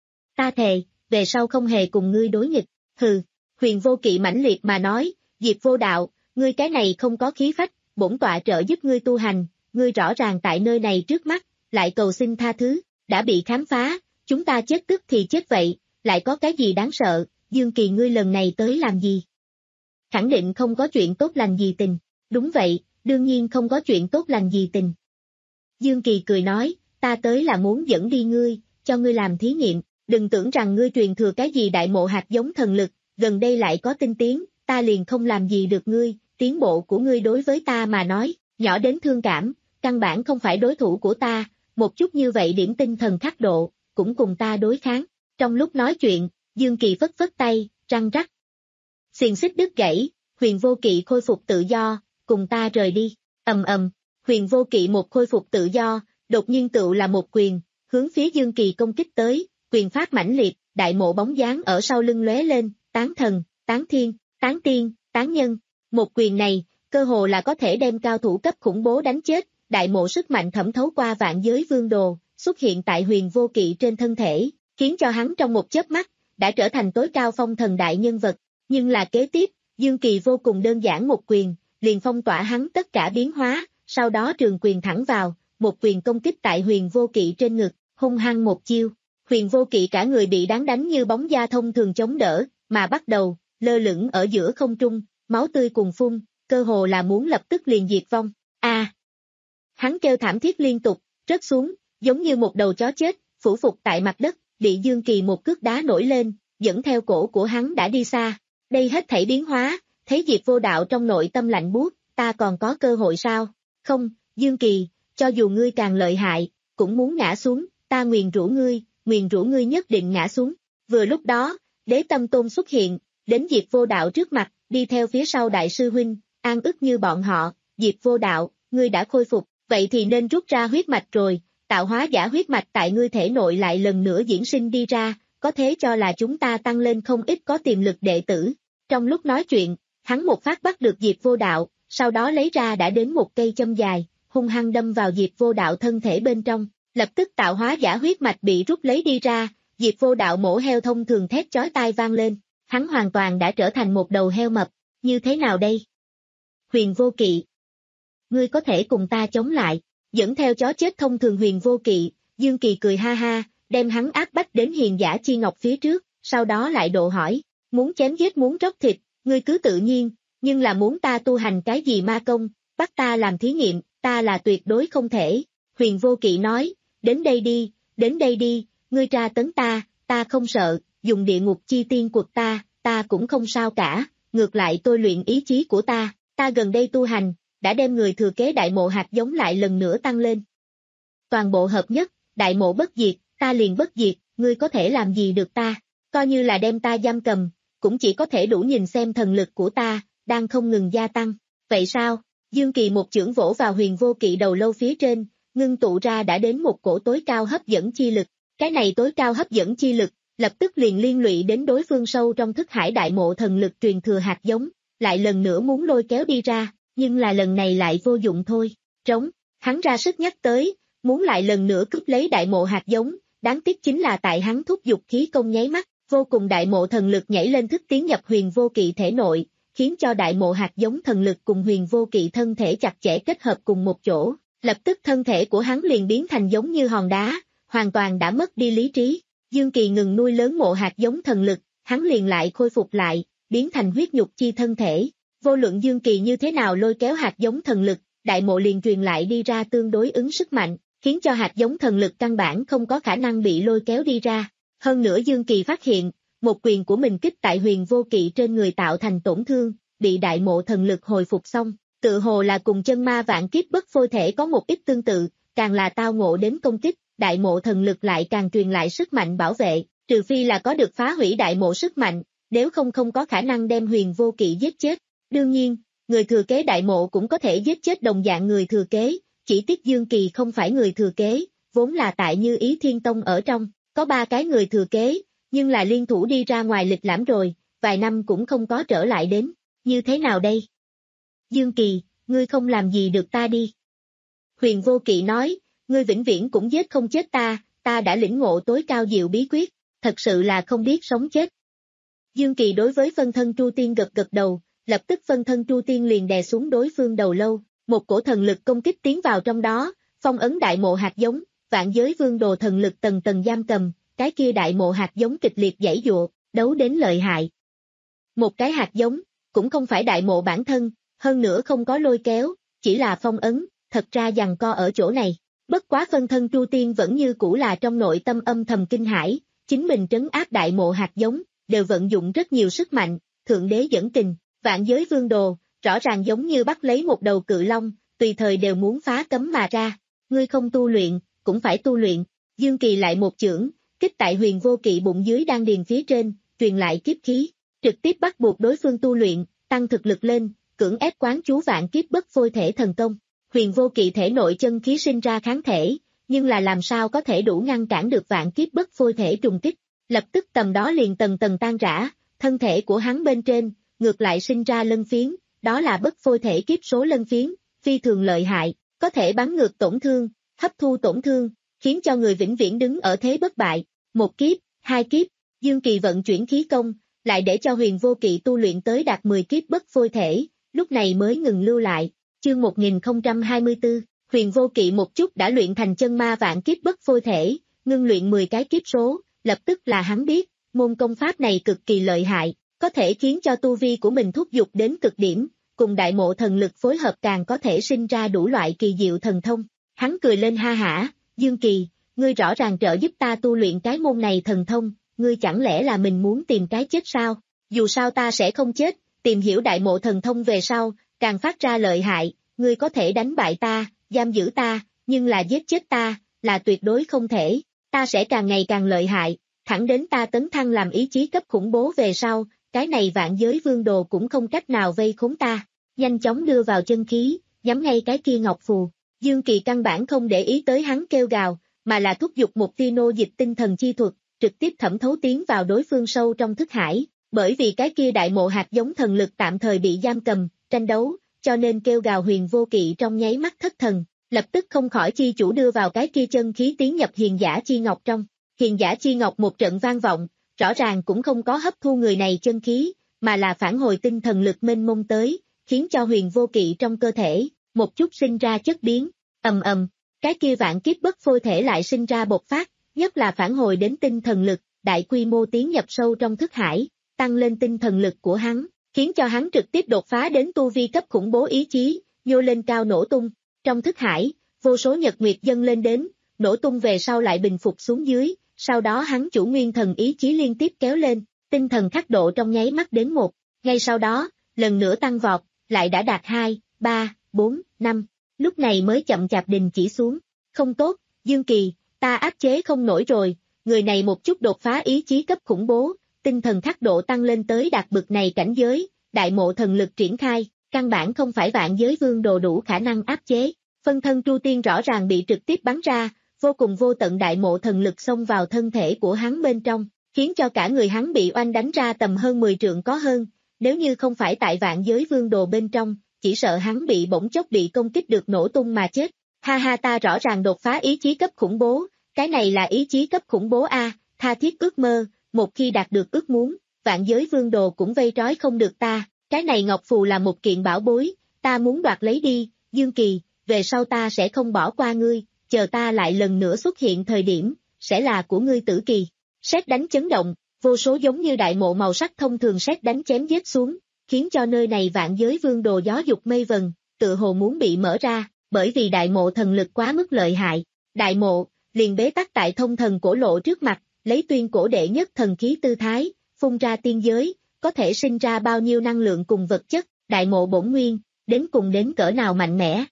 Ta thề, về sau không hề cùng ngươi đối nghịch. Hừ. Huyền Vô Kỵ mãnh liệt mà nói, Diệp Vô Đạo, ngươi cái này không có khí phách, bổn tọa trợ giúp ngươi tu hành, ngươi rõ ràng tại nơi này trước mắt, lại cầu xin tha thứ, đã bị khám phá, chúng ta chết tức thì chết vậy, lại có cái gì đáng sợ, Dương Kỳ ngươi lần này tới làm gì? Khẳng định không có chuyện tốt lành gì tình, đúng vậy, đương nhiên không có chuyện tốt lành gì tình. Dương Kỳ cười nói, ta tới là muốn dẫn đi ngươi, cho ngươi làm thí nghiệm, đừng tưởng rằng ngươi truyền thừa cái gì đại mộ hạt giống thần lực, gần đây lại có tinh tiến, ta liền không làm gì được ngươi, tiến bộ của ngươi đối với ta mà nói, nhỏ đến thương cảm, căn bản không phải đối thủ của ta, một chút như vậy điểm tinh thần khắc độ, cũng cùng ta đối kháng. Trong lúc nói chuyện, Dương Kỳ phất phất tay, răng rắc. Xiềng xích đứt gãy, Huyền Vô Kỵ khôi phục tự do, cùng ta rời đi, ầm ầm, Huyền Vô Kỵ một khôi phục tự do, đột nhiên tựu là một quyền, hướng phía Dương Kỳ công kích tới, quyền pháp mãnh liệt, đại mộ bóng dáng ở sau lưng lóe lên, tán thần, tán thiên, tán tiên, tán nhân, một quyền này, cơ hồ là có thể đem cao thủ cấp khủng bố đánh chết, đại mộ sức mạnh thẩm thấu qua vạn giới vương đồ, xuất hiện tại Huyền Vô Kỵ trên thân thể, khiến cho hắn trong một chớp mắt, đã trở thành tối cao phong thần đại nhân vật, nhưng là kế tiếp, Dương Kỳ vô cùng đơn giản một quyền, liền phong tỏa hắn tất cả biến hóa, sau đó trường quyền thẳng vào, một quyền công kích tại Huyền Vô Kỵ trên ngực, hung hăng một chiêu, Huyền Vô Kỵ cả người bị đáng đánh như bóng da thông thường chống đỡ, mà bắt đầu, lơ lửng ở giữa không trung, máu tươi cùng phun, cơ hồ là muốn lập tức liền diệt vong, a à. Hắn kêu thảm thiết liên tục, rớt xuống, giống như một đầu chó chết, phủ phục tại mặt đất, bị Dương Kỳ một cước đá nổi lên, dẫn theo cổ của hắn đã đi xa, đây hết thảy biến hóa, thấy Diệp Vô Đạo trong nội tâm lạnh buốt, ta còn có cơ hội sao? Không, Dương Kỳ, cho dù ngươi càng lợi hại, cũng muốn ngã xuống, ta nguyền rủa ngươi, nguyền rủa ngươi nhất định ngã xuống. Vừa lúc đó, Đế Tâm Tôn xuất hiện, đến Diệp Vô Đạo trước mặt, đi theo phía sau đại sư huynh, an ức như bọn họ, Diệp Vô Đạo, ngươi đã khôi phục, vậy thì nên rút ra huyết mạch rồi, tạo hóa giả huyết mạch tại ngươi thể nội lại lần nữa diễn sinh đi ra, có thế cho là chúng ta tăng lên không ít có tiềm lực đệ tử. Trong lúc nói chuyện, hắn một phát bắt được Diệp Vô Đạo, sau đó lấy ra đã đến một cây châm dài, hung hăng đâm vào Diệp Vô Đạo thân thể bên trong, lập tức tạo hóa giả huyết mạch bị rút lấy đi ra, Diệp Vô Đạo mổ heo thông thường thét chói tai vang lên, hắn hoàn toàn đã trở thành một đầu heo mập, như thế nào đây? Huyền Vô Kỵ, ngươi có thể cùng ta chống lại, dẫn theo chó chết thông thường Huyền Vô Kỵ, Dương Kỳ cười ha ha, đem hắn áp bách đến hiền giả chi ngọc phía trước, sau đó lại độ hỏi, muốn chém giết muốn róc thịt, ngươi cứ tự nhiên, nhưng là muốn ta tu hành cái gì ma công, bắt ta làm thí nghiệm, ta là tuyệt đối không thể. Huyền Vô Kỵ nói, đến đây đi, đến đây đi, ngươi tra tấn ta, ta không sợ, dùng địa ngục chi tiên quật ta, ta cũng không sao cả, ngược lại tôi luyện ý chí của ta, ta gần đây tu hành, đã đem người thừa kế đại mộ hạt giống lại lần nữa tăng lên. Toàn bộ hợp nhất, đại mộ bất diệt, ta liền bất diệt, ngươi có thể làm gì được ta, coi như là đem ta giam cầm, cũng chỉ có thể đủ nhìn xem thần lực của ta, đang không ngừng gia tăng, vậy sao, Dương Kỳ một chưởng vỗ vào Huyền Vô Kỵ đầu lâu phía trên, ngưng tụ ra đã đến một cổ tối cao hấp dẫn chi lực. Cái này tối cao hấp dẫn chi lực, lập tức liền liên lụy đến đối phương sâu trong thức hải đại mộ thần lực truyền thừa hạt giống, lại lần nữa muốn lôi kéo đi ra, nhưng là lần này lại vô dụng thôi. Trống, hắn ra sức nhắc tới, muốn lại lần nữa cướp lấy đại mộ hạt giống, đáng tiếc chính là tại hắn thúc giục khí công nháy mắt, vô cùng đại mộ thần lực nhảy lên thức tiến nhập Huyền Vô Kỵ thể nội, khiến cho đại mộ hạt giống thần lực cùng Huyền Vô Kỵ thân thể chặt chẽ kết hợp cùng một chỗ, lập tức thân thể của hắn liền biến thành giống như hòn đá, hoàn toàn đã mất đi lý trí. Dương Kỳ ngừng nuôi lớn mộ hạt giống thần lực, hắn liền lại khôi phục lại, biến thành huyết nhục chi thân thể. Vô luận Dương Kỳ như thế nào lôi kéo hạt giống thần lực, đại mộ liền truyền lại đi ra tương đối ứng sức mạnh, khiến cho hạt giống thần lực căn bản không có khả năng bị lôi kéo đi ra. Hơn nữa Dương Kỳ phát hiện, một quyền của mình kích tại Huyền Vô Kỵ trên người tạo thành tổn thương, bị đại mộ thần lực hồi phục xong, tự hồ là cùng chân ma vạn kiếp bất phôi thể có một ít tương tự, càng là tao ngộ đến công kích, đại mộ thần lực lại càng truyền lại sức mạnh bảo vệ, trừ phi là có được phá hủy đại mộ sức mạnh, nếu không không có khả năng đem Huyền Vô Kỵ giết chết. Đương nhiên, người thừa kế đại mộ cũng có thể giết chết đồng dạng người thừa kế, chỉ tiếc Dương Kỳ không phải người thừa kế, vốn là tại Như Ý Thiên Tông ở trong, có ba cái người thừa kế, nhưng là liên thủ đi ra ngoài lịch lãm rồi, vài năm cũng không có trở lại đến, như thế nào đây? Dương Kỳ, ngươi không làm gì được ta đi. Huyền Vô Kỵ nói, ngươi vĩnh viễn cũng giết không chết ta, ta đã lĩnh ngộ tối cao diệu bí quyết, thật sự là không biết sống chết. Dương Kỳ đối với phân thân Tru Tiên gật gật đầu, lập tức phân thân Tru Tiên liền đè xuống đối phương đầu lâu, một cổ thần lực công kích tiến vào trong đó, phong ấn đại mộ hạt giống, vạn giới vương đồ thần lực tầng tầng giam cầm, cái kia đại mộ hạt giống kịch liệt giãy giụa, đấu đến lợi hại. Một cái hạt giống, cũng không phải đại mộ bản thân, hơn nữa không có lôi kéo, chỉ là phong ấn, thật ra giằng co ở chỗ này. Bất quá phân thân Tru Tiên vẫn như cũ là trong nội tâm âm thầm kinh hãi, chính mình trấn áp đại mộ hạt giống, đều vận dụng rất nhiều sức mạnh, thượng đế dẫn kình, vạn giới vương đồ, rõ ràng giống như bắt lấy một đầu cự long, tùy thời đều muốn phá cấm mà ra. Ngươi không tu luyện, cũng phải tu luyện. Dương Kỳ lại một chưởng, kích tại Huyền Vô Kỵ bụng dưới đan điền phía trên, truyền lại kiếp khí, trực tiếp bắt buộc đối phương tu luyện, tăng thực lực lên, cưỡng ép quán chú vạn kiếp bất phôi thể thần công. Huyền Vô Kỵ thể nội chân khí sinh ra kháng thể, nhưng là làm sao có thể đủ ngăn cản được vạn kiếp bất phôi thể trùng kích, lập tức tầm đó liền tầng tầng tan rã, thân thể của hắn bên trên, ngược lại sinh ra lân phiến, đó là bất phôi thể kiếp số lân phiến, phi thường lợi hại, có thể bắn ngược tổn thương, hấp thu tổn thương, khiến cho người vĩnh viễn đứng ở thế bất bại. Một kiếp, hai kiếp, Dương Kỳ vận chuyển khí công, lại để cho Huyền Vô Kỵ tu luyện tới đạt mười kiếp bất phôi thể, lúc này mới ngừng lưu lại. Chương một nghìn không trăm hai mươi tư, Huyền Vô Kỵ một chút đã luyện thành chân ma vạn kiếp bất phôi thể, ngưng luyện mười cái kiếp số, lập tức là hắn biết, môn công pháp này cực kỳ lợi hại, có thể khiến cho tu vi của mình thúc giục đến cực điểm, cùng đại mộ thần lực phối hợp càng có thể sinh ra đủ loại kỳ diệu thần thông. Hắn cười lên ha hả, Dương Kỳ, ngươi rõ ràng trợ giúp ta tu luyện cái môn này thần thông, ngươi chẳng lẽ là mình muốn tìm cái chết sao? Dù sao ta sẽ không chết, tìm hiểu đại mộ thần thông về sau, càng phát ra lợi hại, ngươi có thể đánh bại ta, giam giữ ta, nhưng là giết chết ta, là tuyệt đối không thể, ta sẽ càng ngày càng lợi hại, thẳng đến ta tấn thăng làm ý chí cấp khủng bố về sau, cái này vạn giới vương đồ cũng không cách nào vây khốn ta, nhanh chóng đưa vào chân khí, nhắm ngay cái kia ngọc phù. Dương Kỳ căn bản không để ý tới hắn kêu gào, mà là thúc giục một tia nô dịch tinh thần chi thuật, trực tiếp thẩm thấu tiến vào đối phương sâu trong thức hải, bởi vì cái kia đại mộ hạt giống thần lực tạm thời bị giam cầm, tranh đấu, cho nên kêu gào Huyền Vô Kỵ trong nháy mắt thất thần, lập tức không khỏi chi chủ đưa vào cái kia chân khí tiến nhập hiền giả chi ngọc trong. Hiền giả chi ngọc một trận vang vọng, rõ ràng cũng không có hấp thu người này chân khí, mà là phản hồi tinh thần lực mênh mông tới, khiến cho Huyền Vô Kỵ trong cơ thể, một chút sinh ra chất biến, ầm ầm, cái kia vạn kiếp bất phôi thể lại sinh ra bộc phát, nhất là phản hồi đến tinh thần lực, đại quy mô tiến nhập sâu trong thức hải, tăng lên tinh thần lực của hắn, khiến cho hắn trực tiếp đột phá đến tu vi cấp khủng bố ý chí, nhô lên cao nổ tung. Trong thức hải, vô số nhật nguyệt dâng lên đến, nổ tung về sau lại bình phục xuống dưới, sau đó hắn chủ nguyên thần ý chí liên tiếp kéo lên, tinh thần khắc độ trong nháy mắt đến một, ngay sau đó, lần nữa tăng vọt, lại đã đạt hai, ba, bốn, năm, lúc này mới chậm chạp đình chỉ xuống. Không tốt, Dương Kỳ, ta áp chế không nổi rồi, người này một chút đột phá ý chí cấp khủng bố, tinh thần khắc độ tăng lên tới đạt bực này cảnh giới, đại mộ thần lực triển khai, căn bản không phải vạn giới vương đồ đủ khả năng áp chế. Phân thân Tru Tiên rõ ràng bị trực tiếp bắn ra, vô cùng vô tận đại mộ thần lực xông vào thân thể của hắn bên trong, khiến cho cả người hắn bị oanh đánh ra tầm hơn mười trượng có hơn, nếu như không phải tại vạn giới vương đồ bên trong, chỉ sợ hắn bị bỗng chốc bị công kích được nổ tung mà chết. Ha ha, ta rõ ràng đột phá ý chí cấp khủng bố, cái này là ý chí cấp khủng bố a, tha thiết ước mơ, một khi đạt được ước muốn, vạn giới vương đồ cũng vây trói không được ta, cái này ngọc phù là một kiện bảo bối, ta muốn đoạt lấy đi, Dương Kỳ, về sau ta sẽ không bỏ qua ngươi, chờ ta lại lần nữa xuất hiện thời điểm, sẽ là của ngươi tử kỳ. Sét đánh chấn động, vô số giống như đại mộ màu sắc thông thường sét đánh chém giết xuống, khiến cho nơi này vạn giới vương đồ gió dục mây vần, tự hồ muốn bị mở ra, bởi vì đại mộ thần lực quá mức lợi hại. Đại mộ, liền bế tắc tại thông thần cổ lộ trước mặt, lấy tuyên cổ đệ nhất thần khí tư thái, phun ra tiên giới, có thể sinh ra bao nhiêu năng lượng cùng vật chất, đại mộ bổn nguyên, đến cùng đến cỡ nào mạnh mẽ.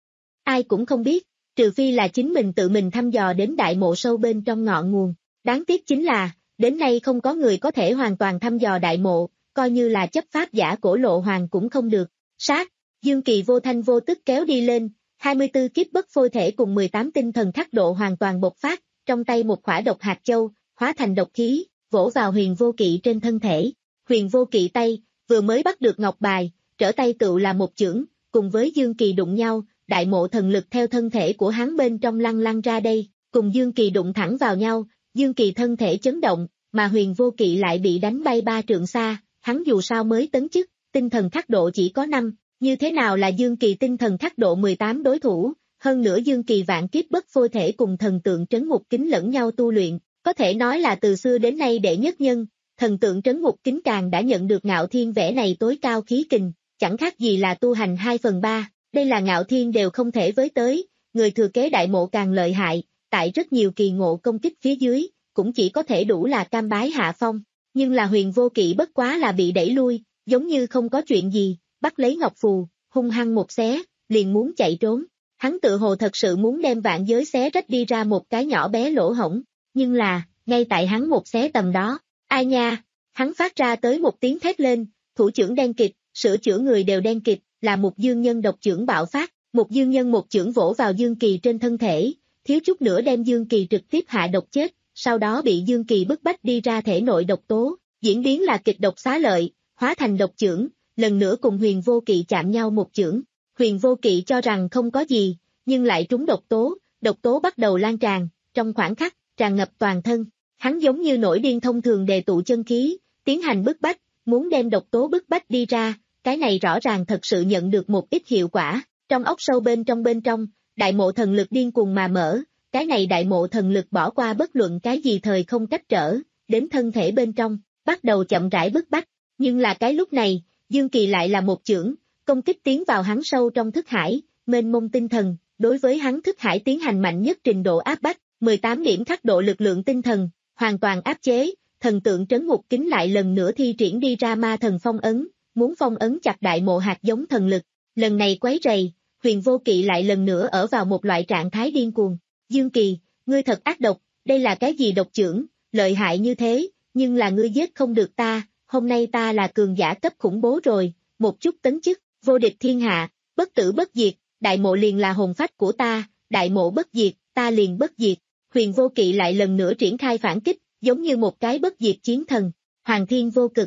Ai cũng không biết, trừ phi là chính mình tự mình thăm dò đến đại mộ sâu bên trong ngọn nguồn. Đáng tiếc chính là, đến nay không có người có thể hoàn toàn thăm dò đại mộ, coi như là chấp pháp giả cổ lộ hoàng cũng không được. Sát, Dương Kỳ vô thanh vô tức kéo đi lên, hai mươi tư kiếp bất phôi thể cùng mười tám tinh thần khắc độ hoàn toàn bộc phát, trong tay một khỏa độc hạt châu, hóa thành độc khí, vỗ vào Huyền Vô Kỵ trên thân thể. Huyền Vô Kỵ tay, vừa mới bắt được ngọc bài, trở tay tựu là một chưởng, cùng với Dương Kỳ đụng nhau, đại mộ thần lực theo thân thể của hắn bên trong lăn lăn ra đây, cùng Dương Kỳ đụng thẳng vào nhau, Dương Kỳ thân thể chấn động, mà Huyền Vô Kỵ lại bị đánh bay ba trượng xa, hắn dù sao mới tấn chức, tinh thần khắc độ chỉ có năm, như thế nào là Dương Kỳ tinh thần khắc độ mười tám đối thủ, hơn nữa Dương Kỳ vạn kiếp bất phôi thể cùng thần tượng trấn ngục kính lẫn nhau tu luyện, có thể nói là từ xưa đến nay đệ nhất nhân, thần tượng trấn ngục kính càng đã nhận được Ngạo Thiên vẽ này tối cao khí kình, chẳng khác gì là tu hành hai phần ba, đây là Ngạo Thiên đều không thể với tới, người thừa kế đại mộ càng lợi hại, tại rất nhiều kỳ ngộ công kích phía dưới, cũng chỉ có thể đủ là cam bái hạ phong, nhưng là Huyền Vô Kỵ bất quá là bị đẩy lui, giống như không có chuyện gì, bắt lấy ngọc phù, hung hăng một xé, liền muốn chạy trốn, hắn tự hồ thật sự muốn đem vạn giới xé rách đi ra một cái nhỏ bé lỗ hổng, nhưng là, ngay tại hắn một xé tầm đó, ai nha, hắn phát ra tới một tiếng thét lên, thủ trưởng đen kịt, sửa chữa người đều đen kịt, là một dương nhân độc chưởng bạo phát, một dương nhân một chưởng vỗ vào Dương Kỳ trên thân thể, thiếu chút nữa đem Dương Kỳ trực tiếp hạ độc chết, sau đó bị Dương Kỳ bức bách đi ra thể nội độc tố, diễn biến là kịch độc xá lợi, hóa thành độc chưởng, lần nữa cùng Huyền Vô Kỵ chạm nhau một chưởng. Huyền Vô Kỵ cho rằng không có gì, nhưng lại trúng độc tố, độc tố bắt đầu lan tràn, trong khoảnh khắc, tràn ngập toàn thân. Hắn giống như nổi điên thông thường đề tụ chân khí, tiến hành bức bách, muốn đem độc tố bức bách đi ra, cái này rõ ràng thật sự nhận được một ít hiệu quả. Trong ốc sâu bên trong bên trong, đại mộ thần lực điên cuồng mà mở, cái này đại mộ thần lực bỏ qua bất luận cái gì thời không cách trở, đến thân thể bên trong, bắt đầu chậm rãi bức bách, nhưng là cái lúc này, Dương Kỳ lại là một chưởng, công kích tiến vào hắn sâu trong thức hải, mênh mông tinh thần, đối với hắn thức hải tiến hành mạnh nhất trình độ áp bách, mười tám điểm khắc độ lực lượng tinh thần, hoàn toàn áp chế, thần tượng trấn ngục kính lại lần nữa thi triển đi ra ma thần phong ấn, muốn phong ấn chặt đại mộ hạt giống thần lực, lần này quấy rầy, Huyền Vô Kỵ lại lần nữa ở vào một loại trạng thái điên cuồng. Dương Kỳ, ngươi thật ác độc, đây là cái gì độc chưởng, lợi hại như thế, nhưng là ngươi giết không được ta, hôm nay ta là cường giả cấp khủng bố rồi, một chút tấn chức, vô địch thiên hạ, bất tử bất diệt, đại mộ liền là hồn phách của ta, đại mộ bất diệt, ta liền bất diệt. Huyền Vô Kỵ lại lần nữa triển khai phản kích, giống như một cái bất diệt chiến thần, hoàng thiên vô cực.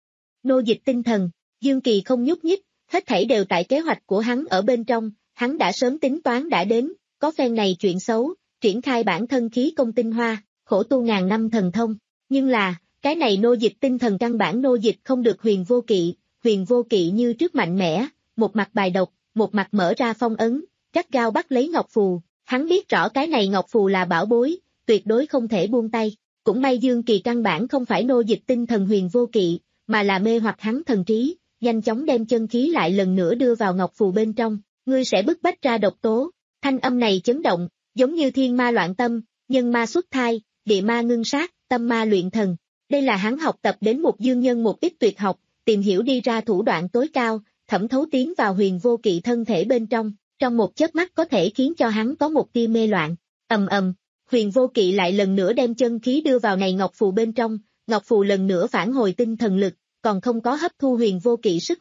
Nô dịch tinh thần, Dương Kỳ không nhúc nhích, hết thảy đều tại kế hoạch của hắn ở bên trong, hắn đã sớm tính toán đã đến, có phen này chuyện xấu, triển khai bản thân khí công tinh hoa, khổ tu ngàn năm thần thông, nhưng là, cái này nô dịch tinh thần căn bản nô dịch không được Huyền Vô Kỵ, Huyền Vô Kỵ như trước mạnh mẽ, một mặt bài độc, một mặt mở ra phong ấn, gắt gao bắt lấy ngọc phù, hắn biết rõ cái này ngọc phù là bảo bối, tuyệt đối không thể buông tay, cũng may Dương Kỳ căn bản không phải nô dịch tinh thần Huyền Vô Kỵ, mà là mê hoặc hắn thần trí, nhanh chóng đem chân khí lại lần nữa đưa vào ngọc phù bên trong, ngươi sẽ bức bách ra độc tố, thanh âm này chấn động, giống như thiên ma loạn tâm, nhân ma xuất thai, địa ma ngưng sát, tâm ma luyện thần, đây là hắn học tập đến một dương nhân một ít tuyệt học, tìm hiểu đi ra thủ đoạn tối cao, thẩm thấu tiến vào Huyền Vô Kỵ thân thể bên trong, trong một chớp mắt có thể khiến cho hắn có một tia mê loạn, ầm ầm, Huyền Vô Kỵ lại lần nữa đem chân khí đưa vào này ngọc phù bên trong, ngọc phù lần nữa phản hồi tinh thần lực, còn không có hấp thu Huyền Vô Kỵ sức mạnh,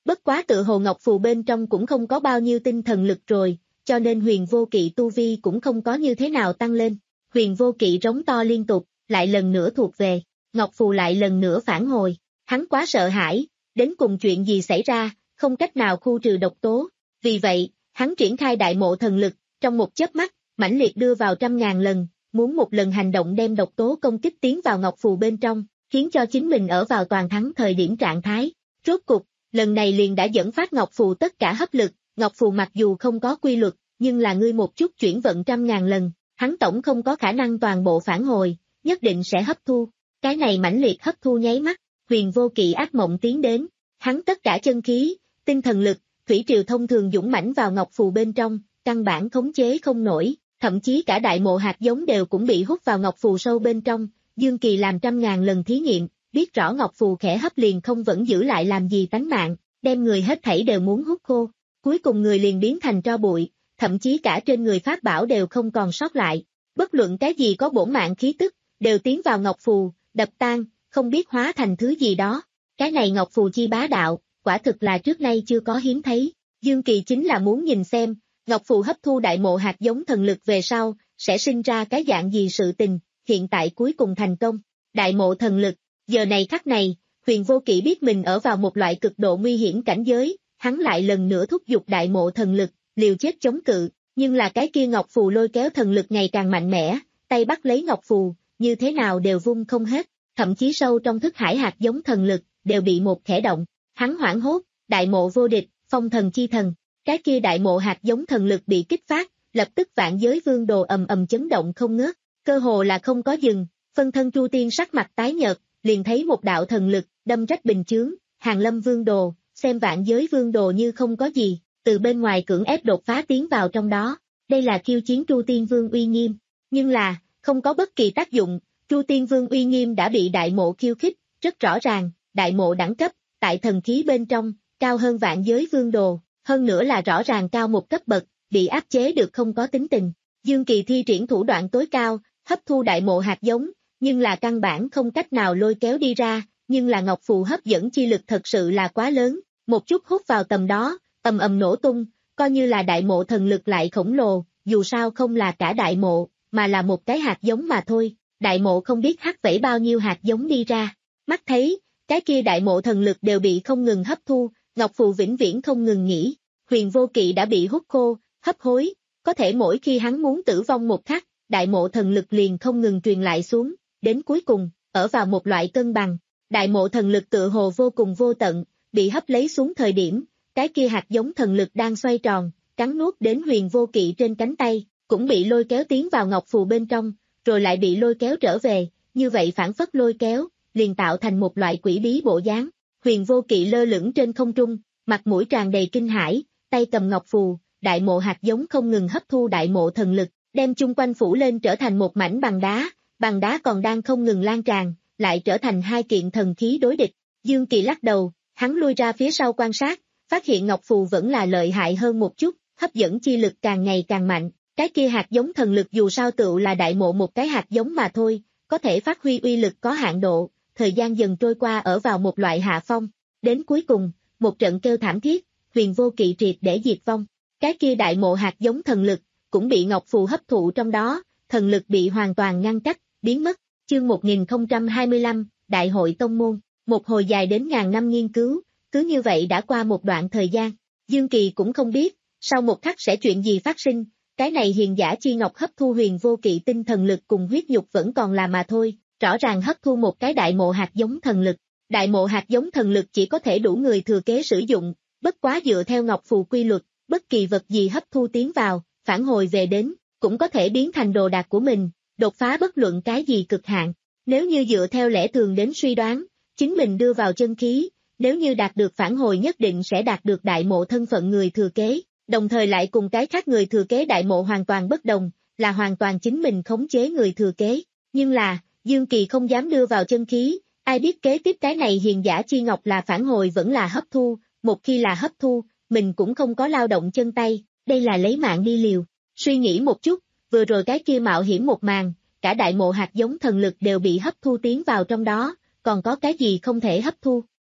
Bất quá tự hồ ngọc phù bên trong cũng không có bao nhiêu tinh thần lực rồi, cho nên huyền vô kỵ tu vi cũng không có như thế nào tăng lên. Huyền vô kỵ rống to liên tục, lại lần nữa thuộc về, ngọc phù lại lần nữa phản hồi, hắn quá sợ hãi, đến cùng chuyện gì xảy ra, không cách nào khu trừ độc tố, vì vậy, hắn triển khai đại mộ thần lực, trong một chớp mắt, mãnh liệt đưa vào trăm ngàn lần, muốn một lần hành động đem độc tố công kích tiến vào ngọc phù bên trong, khiến cho chính mình ở vào toàn thắng thời điểm trạng thái. Rốt cục, lần này liền đã dẫn phát ngọc phù tất cả hấp lực, ngọc phù mặc dù không có quy luật, nhưng là ngươi một chút chuyển vận trăm ngàn lần, hắn tổng không có khả năng toàn bộ phản hồi, nhất định sẽ hấp thu. Cái này mãnh liệt hấp thu nháy mắt, huyền vô kỵ ác mộng tiến đến, hắn tất cả chân khí, tinh thần lực, thủy triều thông thường dũng mãnh vào ngọc phù bên trong, căn bản khống chế không nổi, thậm chí cả đại mộ hạt giống đều cũng bị hút vào ngọc phù sâu bên trong. Dương Kỳ làm trăm ngàn lần thí nghiệm, biết rõ ngọc phù khẽ hấp liền không vẫn giữ lại làm gì tánh mạng, đem người hết thảy đều muốn hút khô, cuối cùng người liền biến thành tro bụi, thậm chí cả trên người pháp bảo đều không còn sót lại, bất luận cái gì có bổn mạng khí tức, đều tiến vào ngọc phù, đập tan, không biết hóa thành thứ gì đó. Cái này ngọc phù chi bá đạo, quả thực là trước nay chưa có hiếm thấy. Dương Kỳ chính là muốn nhìn xem, ngọc phù hấp thu đại mộ hạt giống thần lực về sau, sẽ sinh ra cái dạng gì sự tình, hiện tại cuối cùng thành công. Đại mộ thần lực, giờ này khắc này, huyền vô kỵ biết mình ở vào một loại cực độ nguy hiểm cảnh giới, hắn lại lần nữa thúc giục đại mộ thần lực, liều chết chống cự, nhưng là cái kia ngọc phù lôi kéo thần lực ngày càng mạnh mẽ, tay bắt lấy ngọc phù, như thế nào đều vung không hết, thậm chí sâu trong thức hải hạt giống thần lực, đều bị một khẽ động, hắn hoảng hốt, đại mộ vô địch, phong thần chi thần, cái kia đại mộ hạt giống thần lực bị kích phát, lập tức vạn giới vương đồ ầm ầm chấn động không ngớt, cơ hồ là không có dừng, phân thân Chu Tiên sắc mặt tái nhợt, liền thấy một đạo thần lực, đâm rách bình chướng, Hàng Lâm vương đồ, xem vạn giới vương đồ như không có gì, từ bên ngoài cưỡng ép đột phá tiến vào trong đó, đây là khiêu chiến Chu Tiên vương uy nghiêm, nhưng là, không có bất kỳ tác dụng, Chu Tiên vương uy nghiêm đã bị đại mộ khiêu khích, rất rõ ràng, đại mộ đẳng cấp, tại thần khí bên trong, cao hơn vạn giới vương đồ, hơn nữa là rõ ràng cao một cấp bậc, bị áp chế được không có tính tình. Dương Kỳ thi triển thủ đoạn tối cao, hấp thu đại mộ hạt giống, nhưng là căn bản không cách nào lôi kéo đi ra, nhưng là ngọc phù hấp dẫn chi lực thật sự là quá lớn, một chút hút vào tầm đó, ầm ầm nổ tung, coi như là đại mộ thần lực lại khổng lồ, dù sao không là cả đại mộ, mà là một cái hạt giống mà thôi, đại mộ không biết hắt vẩy bao nhiêu hạt giống đi ra, mắt thấy, cái kia đại mộ thần lực đều bị không ngừng hấp thu, ngọc phù vĩnh viễn không ngừng nghỉ, huyền vô kỵ đã bị hút khô, hấp hối, có thể mỗi khi hắn muốn tử vong một khắc, đại mộ thần lực liền không ngừng truyền lại xuống, đến cuối cùng, ở vào một loại cân bằng, đại mộ thần lực tựa hồ vô cùng vô tận, bị hấp lấy xuống thời điểm, cái kia hạt giống thần lực đang xoay tròn, cắn nuốt đến huyền vô kỵ trên cánh tay, cũng bị lôi kéo tiến vào ngọc phù bên trong, rồi lại bị lôi kéo trở về, như vậy phản phất lôi kéo, liền tạo thành một loại quỷ bí bộ dáng. Huyền vô kỵ lơ lửng trên không trung, mặt mũi tràn đầy kinh hãi, tay cầm ngọc phù, đại mộ hạt giống không ngừng hấp thu đại mộ thần lực, đem chung quanh phủ lên trở thành một mảnh bằng đá, bằng đá còn đang không ngừng lan tràn, lại trở thành hai kiện thần khí đối địch. Dương Kỳ lắc đầu, hắn lui ra phía sau quan sát, phát hiện ngọc phù vẫn là lợi hại hơn một chút, hấp dẫn chi lực càng ngày càng mạnh, cái kia hạt giống thần lực dù sao tựu là đại mộ một cái hạt giống mà thôi, có thể phát huy uy lực có hạn độ, thời gian dần trôi qua ở vào một loại hạ phong, đến cuối cùng, một trận kêu thảm thiết, huyền vô kỵ triệt để diệt vong, cái kia đại mộ hạt giống thần lực, cũng bị ngọc phù hấp thụ trong đó, thần lực bị hoàn toàn ngăn cách, biến mất, chương một nghìn không trăm hai mươi lăm, Đại hội Tông Môn, một hồi dài đến ngàn năm nghiên cứu, cứ như vậy đã qua một đoạn thời gian, Dương Kỳ cũng không biết, sau một khắc sẽ chuyện gì phát sinh, cái này hiền giả chi ngọc hấp thu huyền vô kỵ tinh thần lực cùng huyết nhục vẫn còn là mà thôi, rõ ràng hấp thu một cái đại mộ hạt giống thần lực, đại mộ hạt giống thần lực chỉ có thể đủ người thừa kế sử dụng, bất quá dựa theo ngọc phù quy luật, bất kỳ vật gì hấp thu tiến vào, phản hồi về đến, cũng có thể biến thành đồ đạc của mình, đột phá bất luận cái gì cực hạn, nếu như dựa theo lẽ thường đến suy đoán, chính mình đưa vào chân khí, nếu như đạt được phản hồi nhất định sẽ đạt được đại mộ thân phận người thừa kế, đồng thời lại cùng cái khác người thừa kế đại mộ hoàn toàn bất đồng, là hoàn toàn chính mình khống chế người thừa kế, nhưng là, Dương Kỳ không dám đưa vào chân khí, ai biết kế tiếp cái này hiền giả chi ngọc là phản hồi vẫn là hấp thu, một khi là hấp thu, mình cũng không có lao động chân tay, đây là lấy mạng đi liều, suy nghĩ một chút, vừa rồi cái kia mạo hiểm một màn, cả đại mộ hạt giống thần lực đều bị hấp thu tiến vào trong đó, còn có cái gì không thể hấp thu,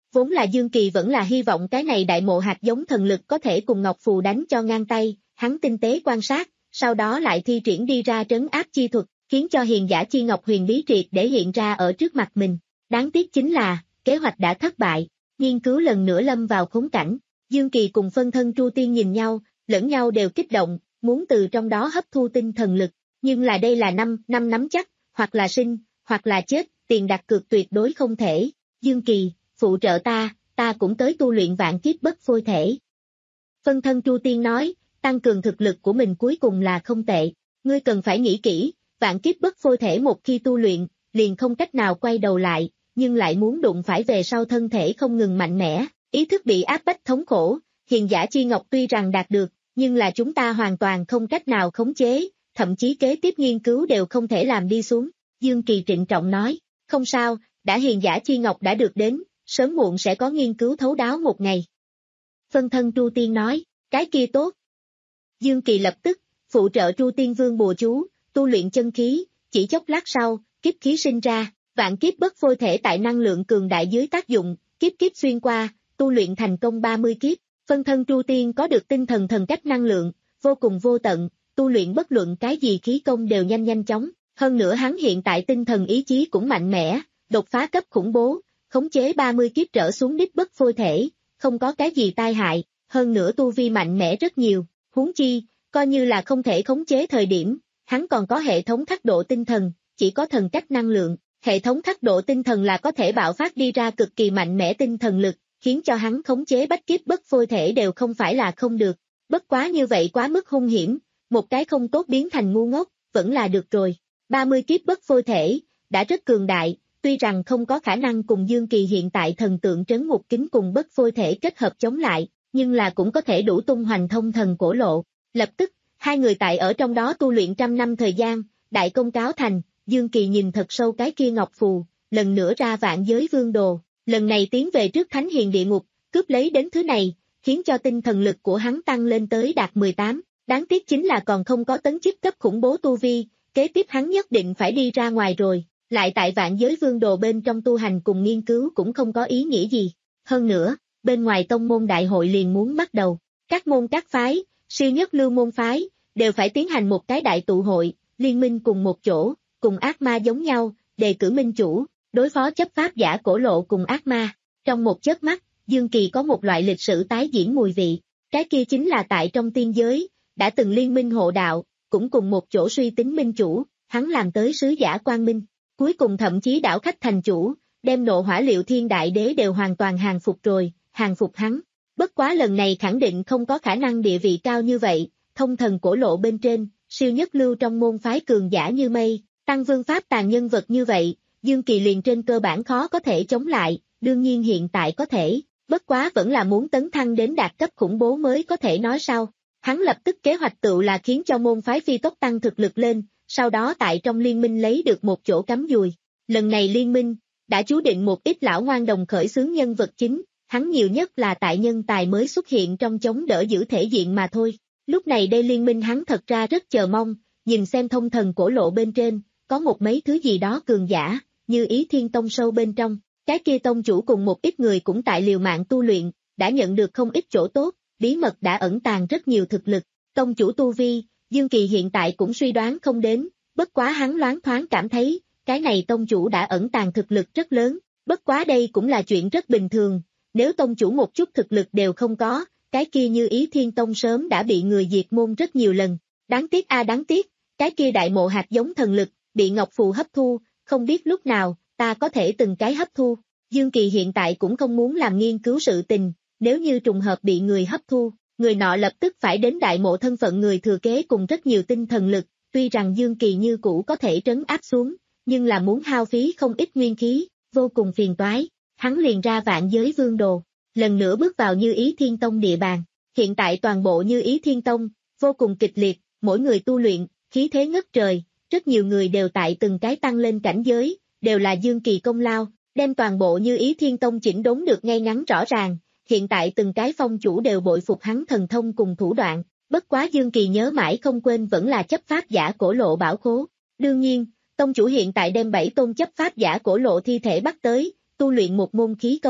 Vốn là Dương Kỳ vẫn là hy vọng cái này đại mộ hạt giống thần lực có thể cùng Ngọc Phù đánh cho ngang tay, hắn tinh tế quan sát, sau đó lại thi triển đi ra trấn áp chi thuật, khiến cho hiền giả chi ngọc huyền bí triệt để hiện ra ở trước mặt mình. Đáng tiếc chính là, kế hoạch đã thất bại, nghiên cứu lần nữa lâm vào khốn cảnh. Dương Kỳ cùng phân thân Tru Tiên nhìn nhau, lẫn nhau đều kích động, muốn từ trong đó hấp thu tinh thần lực, nhưng là đây là năm, năm nắm chắc, hoặc là sinh, hoặc là chết, tiền đặt cược tuyệt đối không thể. Dương Kỳ, phụ trợ ta, ta cũng tới tu luyện vạn kiếp bất phôi thể. Phân thân Tru Tiên nói, tăng cường thực lực của mình cuối cùng là không tệ, ngươi cần phải nghĩ kỹ, vạn kiếp bất phôi thể một khi tu luyện, liền không cách nào quay đầu lại, nhưng lại muốn đụng phải về sau thân thể không ngừng mạnh mẽ, ý thức bị áp bách thống khổ, hiền giả chi ngọc tuy rằng đạt được, nhưng là chúng ta hoàn toàn không cách nào khống chế, thậm chí kế tiếp nghiên cứu đều không thể làm đi xuống. Dương Kỳ trịnh trọng nói, không sao, đã hiền giả chi ngọc đã được đến, sớm muộn sẽ có nghiên cứu thấu đáo một ngày. Phân thân Tru Tiên nói, cái kia tốt. Dương Kỳ lập tức, phụ trợ Tru Tiên Vương bùa chú, tu luyện chân khí, chỉ chốc lát sau, kiếp khí sinh ra, vạn kiếp bất phôi thể tại năng lượng cường đại dưới tác dụng, kiếp kiếp xuyên qua, tu luyện thành công ba mươi kiếp. Phân thân Tru Tiên có được tinh thần thần cách năng lượng, vô cùng vô tận, tu luyện bất luận cái gì khí công đều nhanh nhanh chóng, hơn nữa hắn hiện tại tinh thần ý chí cũng mạnh mẽ, đột phá cấp khủng bố, khống chế ba mươi kiếp trở xuống đích bất phôi thể, không có cái gì tai hại, hơn nữa tu vi mạnh mẽ rất nhiều, huống chi, coi như là không thể khống chế thời điểm, hắn còn có hệ thống thác độ tinh thần, chỉ có thần cách năng lượng, hệ thống thác độ tinh thần là có thể bạo phát đi ra cực kỳ mạnh mẽ tinh thần lực, khiến cho hắn khống chế bách kiếp bất phôi thể đều không phải là không được, bất quá như vậy quá mức hung hiểm, một cái không tốt biến thành ngu ngốc, vẫn là được rồi, ba mươi kiếp bất phôi thể, đã rất cường đại, tuy rằng không có khả năng cùng Dương Kỳ hiện tại thần tượng trấn ngục kính cùng bất phôi thể kết hợp chống lại, nhưng là cũng có thể đủ tung hoành thông thần cổ lộ, lập tức, hai người tại ở trong đó tu luyện trăm năm thời gian, đại công cáo thành, Dương Kỳ nhìn thật sâu cái kia ngọc phù, lần nữa ra vạn giới vương đồ. Lần này tiến về trước Thánh Hiền Địa Ngục, cướp lấy đến thứ này, khiến cho tinh thần lực của hắn tăng lên tới đạt mười tám, đáng tiếc chính là còn không có tấn chức cấp khủng bố tu vi, kế tiếp hắn nhất định phải đi ra ngoài rồi, lại tại vạn giới vương đồ bên trong tu hành cùng nghiên cứu cũng không có ý nghĩa gì. Hơn nữa, bên ngoài tông môn đại hội liền muốn bắt đầu, các môn các phái, siêu nhất lưu môn phái, đều phải tiến hành một cái đại tụ hội, liên minh cùng một chỗ, cùng ác ma giống nhau, đề cử minh chủ. Đối phó chấp pháp giả cổ lộ cùng ác ma, trong một chớp mắt, Dương Kỳ có một loại lịch sử tái diễn mùi vị, cái kia chính là tại trong tiên giới, đã từng liên minh hộ đạo, cũng cùng một chỗ suy tính minh chủ, hắn làm tới sứ giả quang minh, cuối cùng thậm chí đảo khách thành chủ, đem nộ hỏa liệu thiên đại đế đều hoàn toàn hàng phục rồi, hàng phục hắn, bất quá lần này khẳng định không có khả năng địa vị cao như vậy, thông thần cổ lộ bên trên, siêu nhất lưu trong môn phái cường giả như mây, tăng vương pháp tàn nhân vật như vậy. Dương Kỳ liền trên cơ bản khó có thể chống lại, đương nhiên hiện tại có thể, bất quá vẫn là muốn tấn thăng đến đạt cấp khủng bố mới có thể nói sau. Hắn lập tức kế hoạch tựu là khiến cho môn phái phi tốc tăng thực lực lên, sau đó tại trong liên minh lấy được một chỗ cắm dùi. Lần này liên minh, đã chú định một ít lão ngoan đồng khởi xướng nhân vật chính, hắn nhiều nhất là tại nhân tài mới xuất hiện trong chống đỡ giữ thể diện mà thôi. Lúc này đây liên minh hắn thật ra rất chờ mong, nhìn xem thông thần cổ lộ bên trên, có một mấy thứ gì đó cường giả. Như Ý Thiên Tông sâu bên trong, cái kia tông chủ cùng một ít người cũng tại liều mạng tu luyện, đã nhận được không ít chỗ tốt, bí mật đã ẩn tàng rất nhiều thực lực. Tông chủ tu vi, Dương Kỳ hiện tại cũng suy đoán không đến, bất quá hắn loáng thoáng cảm thấy, cái này tông chủ đã ẩn tàng thực lực rất lớn, bất quá đây cũng là chuyện rất bình thường, nếu tông chủ một chút thực lực đều không có, cái kia Như Ý Thiên Tông sớm đã bị người diệt môn rất nhiều lần. Đáng tiếc a đáng tiếc, cái kia đại mộ hạt giống thần lực, bị Ngọc Phù hấp thu. Không biết lúc nào, ta có thể từng cái hấp thu. Dương Kỳ hiện tại cũng không muốn làm nghiên cứu sự tình, nếu như trùng hợp bị người hấp thu, người nọ lập tức phải đến đại mộ thân phận người thừa kế cùng rất nhiều tinh thần lực, tuy rằng Dương Kỳ như cũ có thể trấn áp xuống, nhưng là muốn hao phí không ít nguyên khí, vô cùng phiền toái. Hắn liền ra vạn giới vương đồ, lần nữa bước vào Như Ý Thiên Tông địa bàn. Hiện tại toàn bộ Như Ý Thiên Tông, vô cùng kịch liệt, mỗi người tu luyện, khí thế ngất trời. Rất nhiều người đều tại từng cái tăng lên cảnh giới, đều là Dương Kỳ công lao, đem toàn bộ Như Ý Thiên Tông chỉnh đốn được ngay ngắn rõ ràng, hiện tại từng cái phong chủ đều bội phục hắn thần thông cùng thủ đoạn, bất quá Dương Kỳ nhớ mãi không quên vẫn là chấp pháp giả cổ lộ bảo khố. Đương nhiên, tông chủ hiện tại đem bảy tôn chấp pháp giả cổ lộ thi thể bắt tới, tu luyện một môn khí công,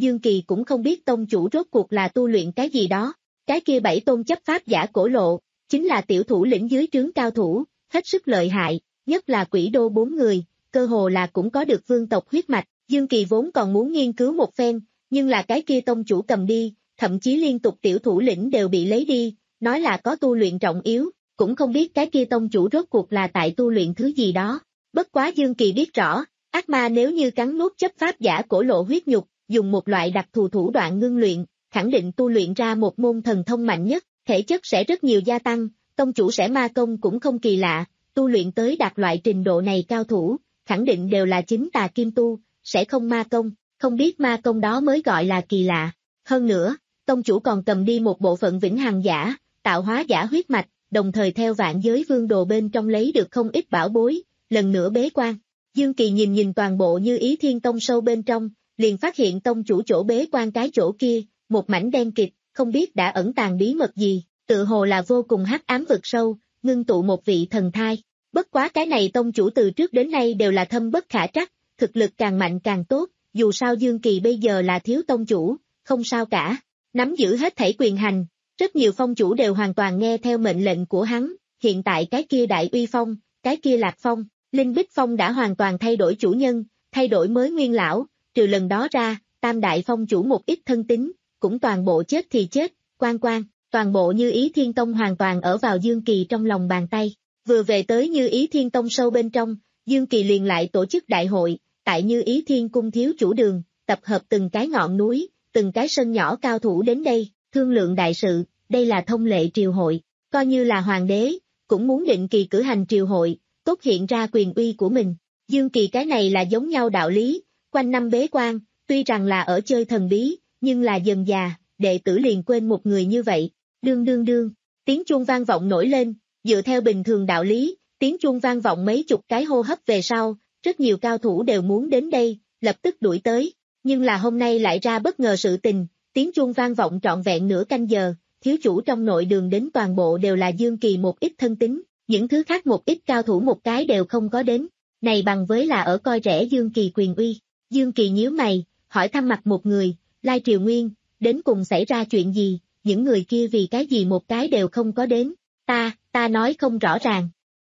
Dương Kỳ cũng không biết tông chủ rốt cuộc là tu luyện cái gì đó. Cái kia bảy tôn chấp pháp giả cổ lộ, chính là tiểu thủ lĩnh dưới trướng cao thủ, hết sức lợi hại, nhất là quỷ đô bốn người, cơ hồ là cũng có được vương tộc huyết mạch. Dương Kỳ vốn còn muốn nghiên cứu một phen, nhưng là cái kia tông chủ cầm đi, thậm chí liên tục tiểu thủ lĩnh đều bị lấy đi, nói là có tu luyện trọng yếu, cũng không biết cái kia tông chủ rốt cuộc là tại tu luyện thứ gì đó. Bất quá Dương Kỳ biết rõ, ác ma nếu như cắn nuốt chấp pháp giả cổ lộ huyết nhục, dùng một loại đặc thù thủ đoạn ngưng luyện, khẳng định tu luyện ra một môn thần thông mạnh nhất, thể chất sẽ rất nhiều gia tăng, tông chủ sẽ ma công cũng không kỳ lạ, tu luyện tới đạt loại trình độ này cao thủ, khẳng định đều là chính tà kim tu, sẽ không ma công, không biết ma công đó mới gọi là kỳ lạ. Hơn nữa, tông chủ còn cầm đi một bộ phận vĩnh hằng giả, tạo hóa giả huyết mạch, đồng thời theo vạn giới vương đồ bên trong lấy được không ít bảo bối, lần nữa bế quan. Dương Kỳ nhìn nhìn toàn bộ Như Ý Thiên Tông sâu bên trong, liền phát hiện tông chủ chỗ bế quan cái chỗ kia, một mảnh đen kịt, không biết đã ẩn tàng bí mật gì, tự hồ là vô cùng hắc ám vực sâu, ngưng tụ một vị thần thai. Bất quá cái này tông chủ từ trước đến nay đều là thâm bất khả trắc, thực lực càng mạnh càng tốt, dù sao Dương Kỳ bây giờ là thiếu tông chủ, không sao cả, nắm giữ hết thảy quyền hành, rất nhiều phong chủ đều hoàn toàn nghe theo mệnh lệnh của hắn, hiện tại cái kia Đại Uy Phong, cái kia Lạc Phong, Linh Bích Phong đã hoàn toàn thay đổi chủ nhân, thay đổi mới nguyên lão, trừ lần đó ra, tam đại phong chủ một ít thân tín, cũng toàn bộ chết thì chết, quan quan, toàn bộ Như Ý Thiên Tông hoàn toàn ở vào Dương Kỳ trong lòng bàn tay. Vừa về tới Như Ý Thiên Tông sâu bên trong, Dương Kỳ liền lại tổ chức đại hội, tại Như Ý Thiên Cung thiếu chủ đường, tập hợp từng cái ngọn núi, từng cái sân nhỏ cao thủ đến đây, thương lượng đại sự, đây là thông lệ triều hội, coi như là hoàng đế, cũng muốn định kỳ cử hành triều hội, tốt hiện ra quyền uy của mình. Dương Kỳ cái này là giống nhau đạo lý, quanh năm bế quan, tuy rằng là ở chơi thần bí, nhưng là dần già, đệ tử liền quên một người như vậy, đương đương đương, tiếng chuông vang vọng nổi lên, dựa theo bình thường đạo lý, tiếng chuông vang vọng mấy chục cái hô hấp về sau, rất nhiều cao thủ đều muốn đến đây, lập tức đuổi tới, nhưng là hôm nay lại ra bất ngờ sự tình, tiếng chuông vang vọng trọn vẹn nửa canh giờ, thiếu chủ trong nội đường đến toàn bộ đều là Dương Kỳ một ít thân tín, những thứ khác một ít cao thủ một cái đều không có đến, này bằng với là ở coi rẻ Dương Kỳ quyền uy. Dương Kỳ nhíu mày, hỏi thăm mặt một người, Lai Triều Nguyên, đến cùng xảy ra chuyện gì, những người kia vì cái gì một cái đều không có đến, ta, ta nói không rõ ràng.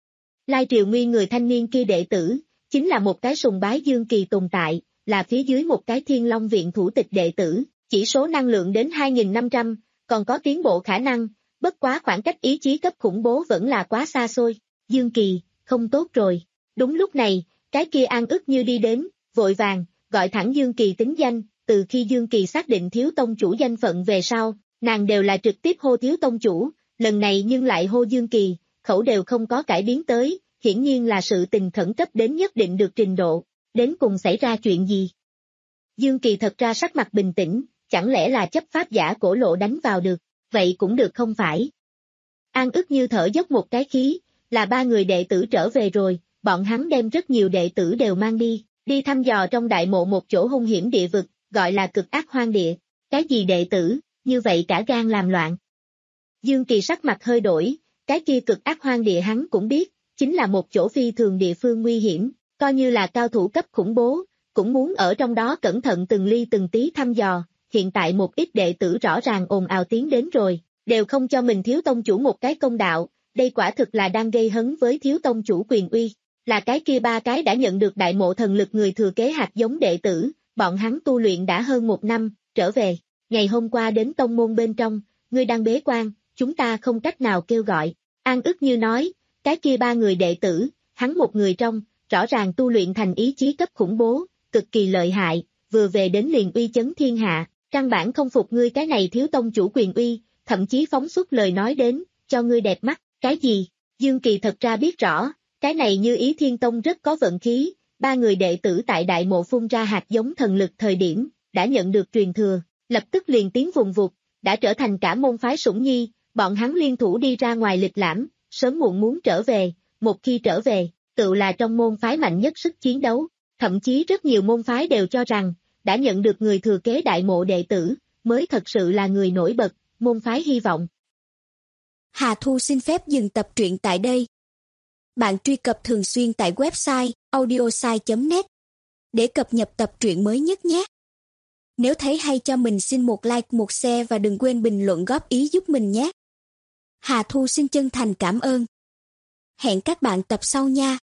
Lai Triều Nguyên người thanh niên kia đệ tử, chính là một cái sùng bái Dương Kỳ tồn tại, là phía dưới một cái Thiên Long Viện thủ tịch đệ tử, chỉ số năng lượng đến hai nghìn năm trăm, còn có tiến bộ khả năng, bất quá khoảng cách ý chí cấp khủng bố vẫn là quá xa xôi. Dương Kỳ, không tốt rồi. Đúng lúc này, cái kia An ức như đi đến, vội vàng, gọi thẳng Dương Kỳ tính danh, từ khi Dương Kỳ xác định thiếu tông chủ danh phận về sau, nàng đều là trực tiếp hô thiếu tông chủ, lần này nhưng lại hô Dương Kỳ, khẩu đều không có cải biến tới, hiển nhiên là sự tình khẩn cấp đến nhất định được trình độ, đến cùng xảy ra chuyện gì. Dương Kỳ thật ra sắc mặt bình tĩnh, chẳng lẽ là chấp pháp giả cổ lộ đánh vào được, vậy cũng được không phải. An ức như thở dốc một cái khí, là ba người đệ tử trở về rồi, bọn hắn đem rất nhiều đệ tử đều mang đi, đi thăm dò trong đại mộ một chỗ hung hiểm địa vực, gọi là cực ác hoang địa, cái gì đệ tử, như vậy cả gan làm loạn. Dương Kỳ sắc mặt hơi đổi, cái kia cực ác hoang địa hắn cũng biết, chính là một chỗ phi thường địa phương nguy hiểm, coi như là cao thủ cấp khủng bố, cũng muốn ở trong đó cẩn thận từng ly từng tí thăm dò, hiện tại một ít đệ tử rõ ràng ồn ào tiến đến rồi, đều không cho mình thiếu tông chủ một cái công đạo, đây quả thực là đang gây hấn với thiếu tông chủ quyền uy, là cái kia ba cái đã nhận được đại mộ thần lực người thừa kế hạt giống đệ tử, bọn hắn tu luyện đã hơn một năm, trở về, ngày hôm qua đến tông môn bên trong, ngươi đang bế quan, chúng ta không cách nào kêu gọi, An ức như nói, cái kia ba người đệ tử, hắn một người trong, rõ ràng tu luyện thành ý chí cấp khủng bố, cực kỳ lợi hại, vừa về đến liền uy chấn thiên hạ, căn bản không phục ngươi cái này thiếu tông chủ quyền uy, thậm chí phóng xuất lời nói đến, cho ngươi đẹp mắt, cái gì, Dương Kỳ thật ra biết rõ, cái này Như Ý Thiên Tông rất có vận khí, ba người đệ tử tại đại mộ phun ra hạt giống thần lực thời điểm, đã nhận được truyền thừa, lập tức liền tiến vùng vụt, đã trở thành cả môn phái sủng nhi, bọn hắn liên thủ đi ra ngoài lịch lãm, sớm muộn muốn trở về, một khi trở về, tự là trong môn phái mạnh nhất sức chiến đấu, thậm chí rất nhiều môn phái đều cho rằng, đã nhận được người thừa kế đại mộ đệ tử, mới thật sự là người nổi bật, môn phái hy vọng. Hà Thu xin phép dừng tập truyện tại đây. Bạn truy cập thường xuyên tại website audiosai chấm net để cập nhật tập truyện mới nhất nhé. Nếu thấy hay cho mình xin một like, một share và đừng quên bình luận góp ý giúp mình nhé. Hà Thu xin chân thành cảm ơn. Hẹn các bạn tập sau nha.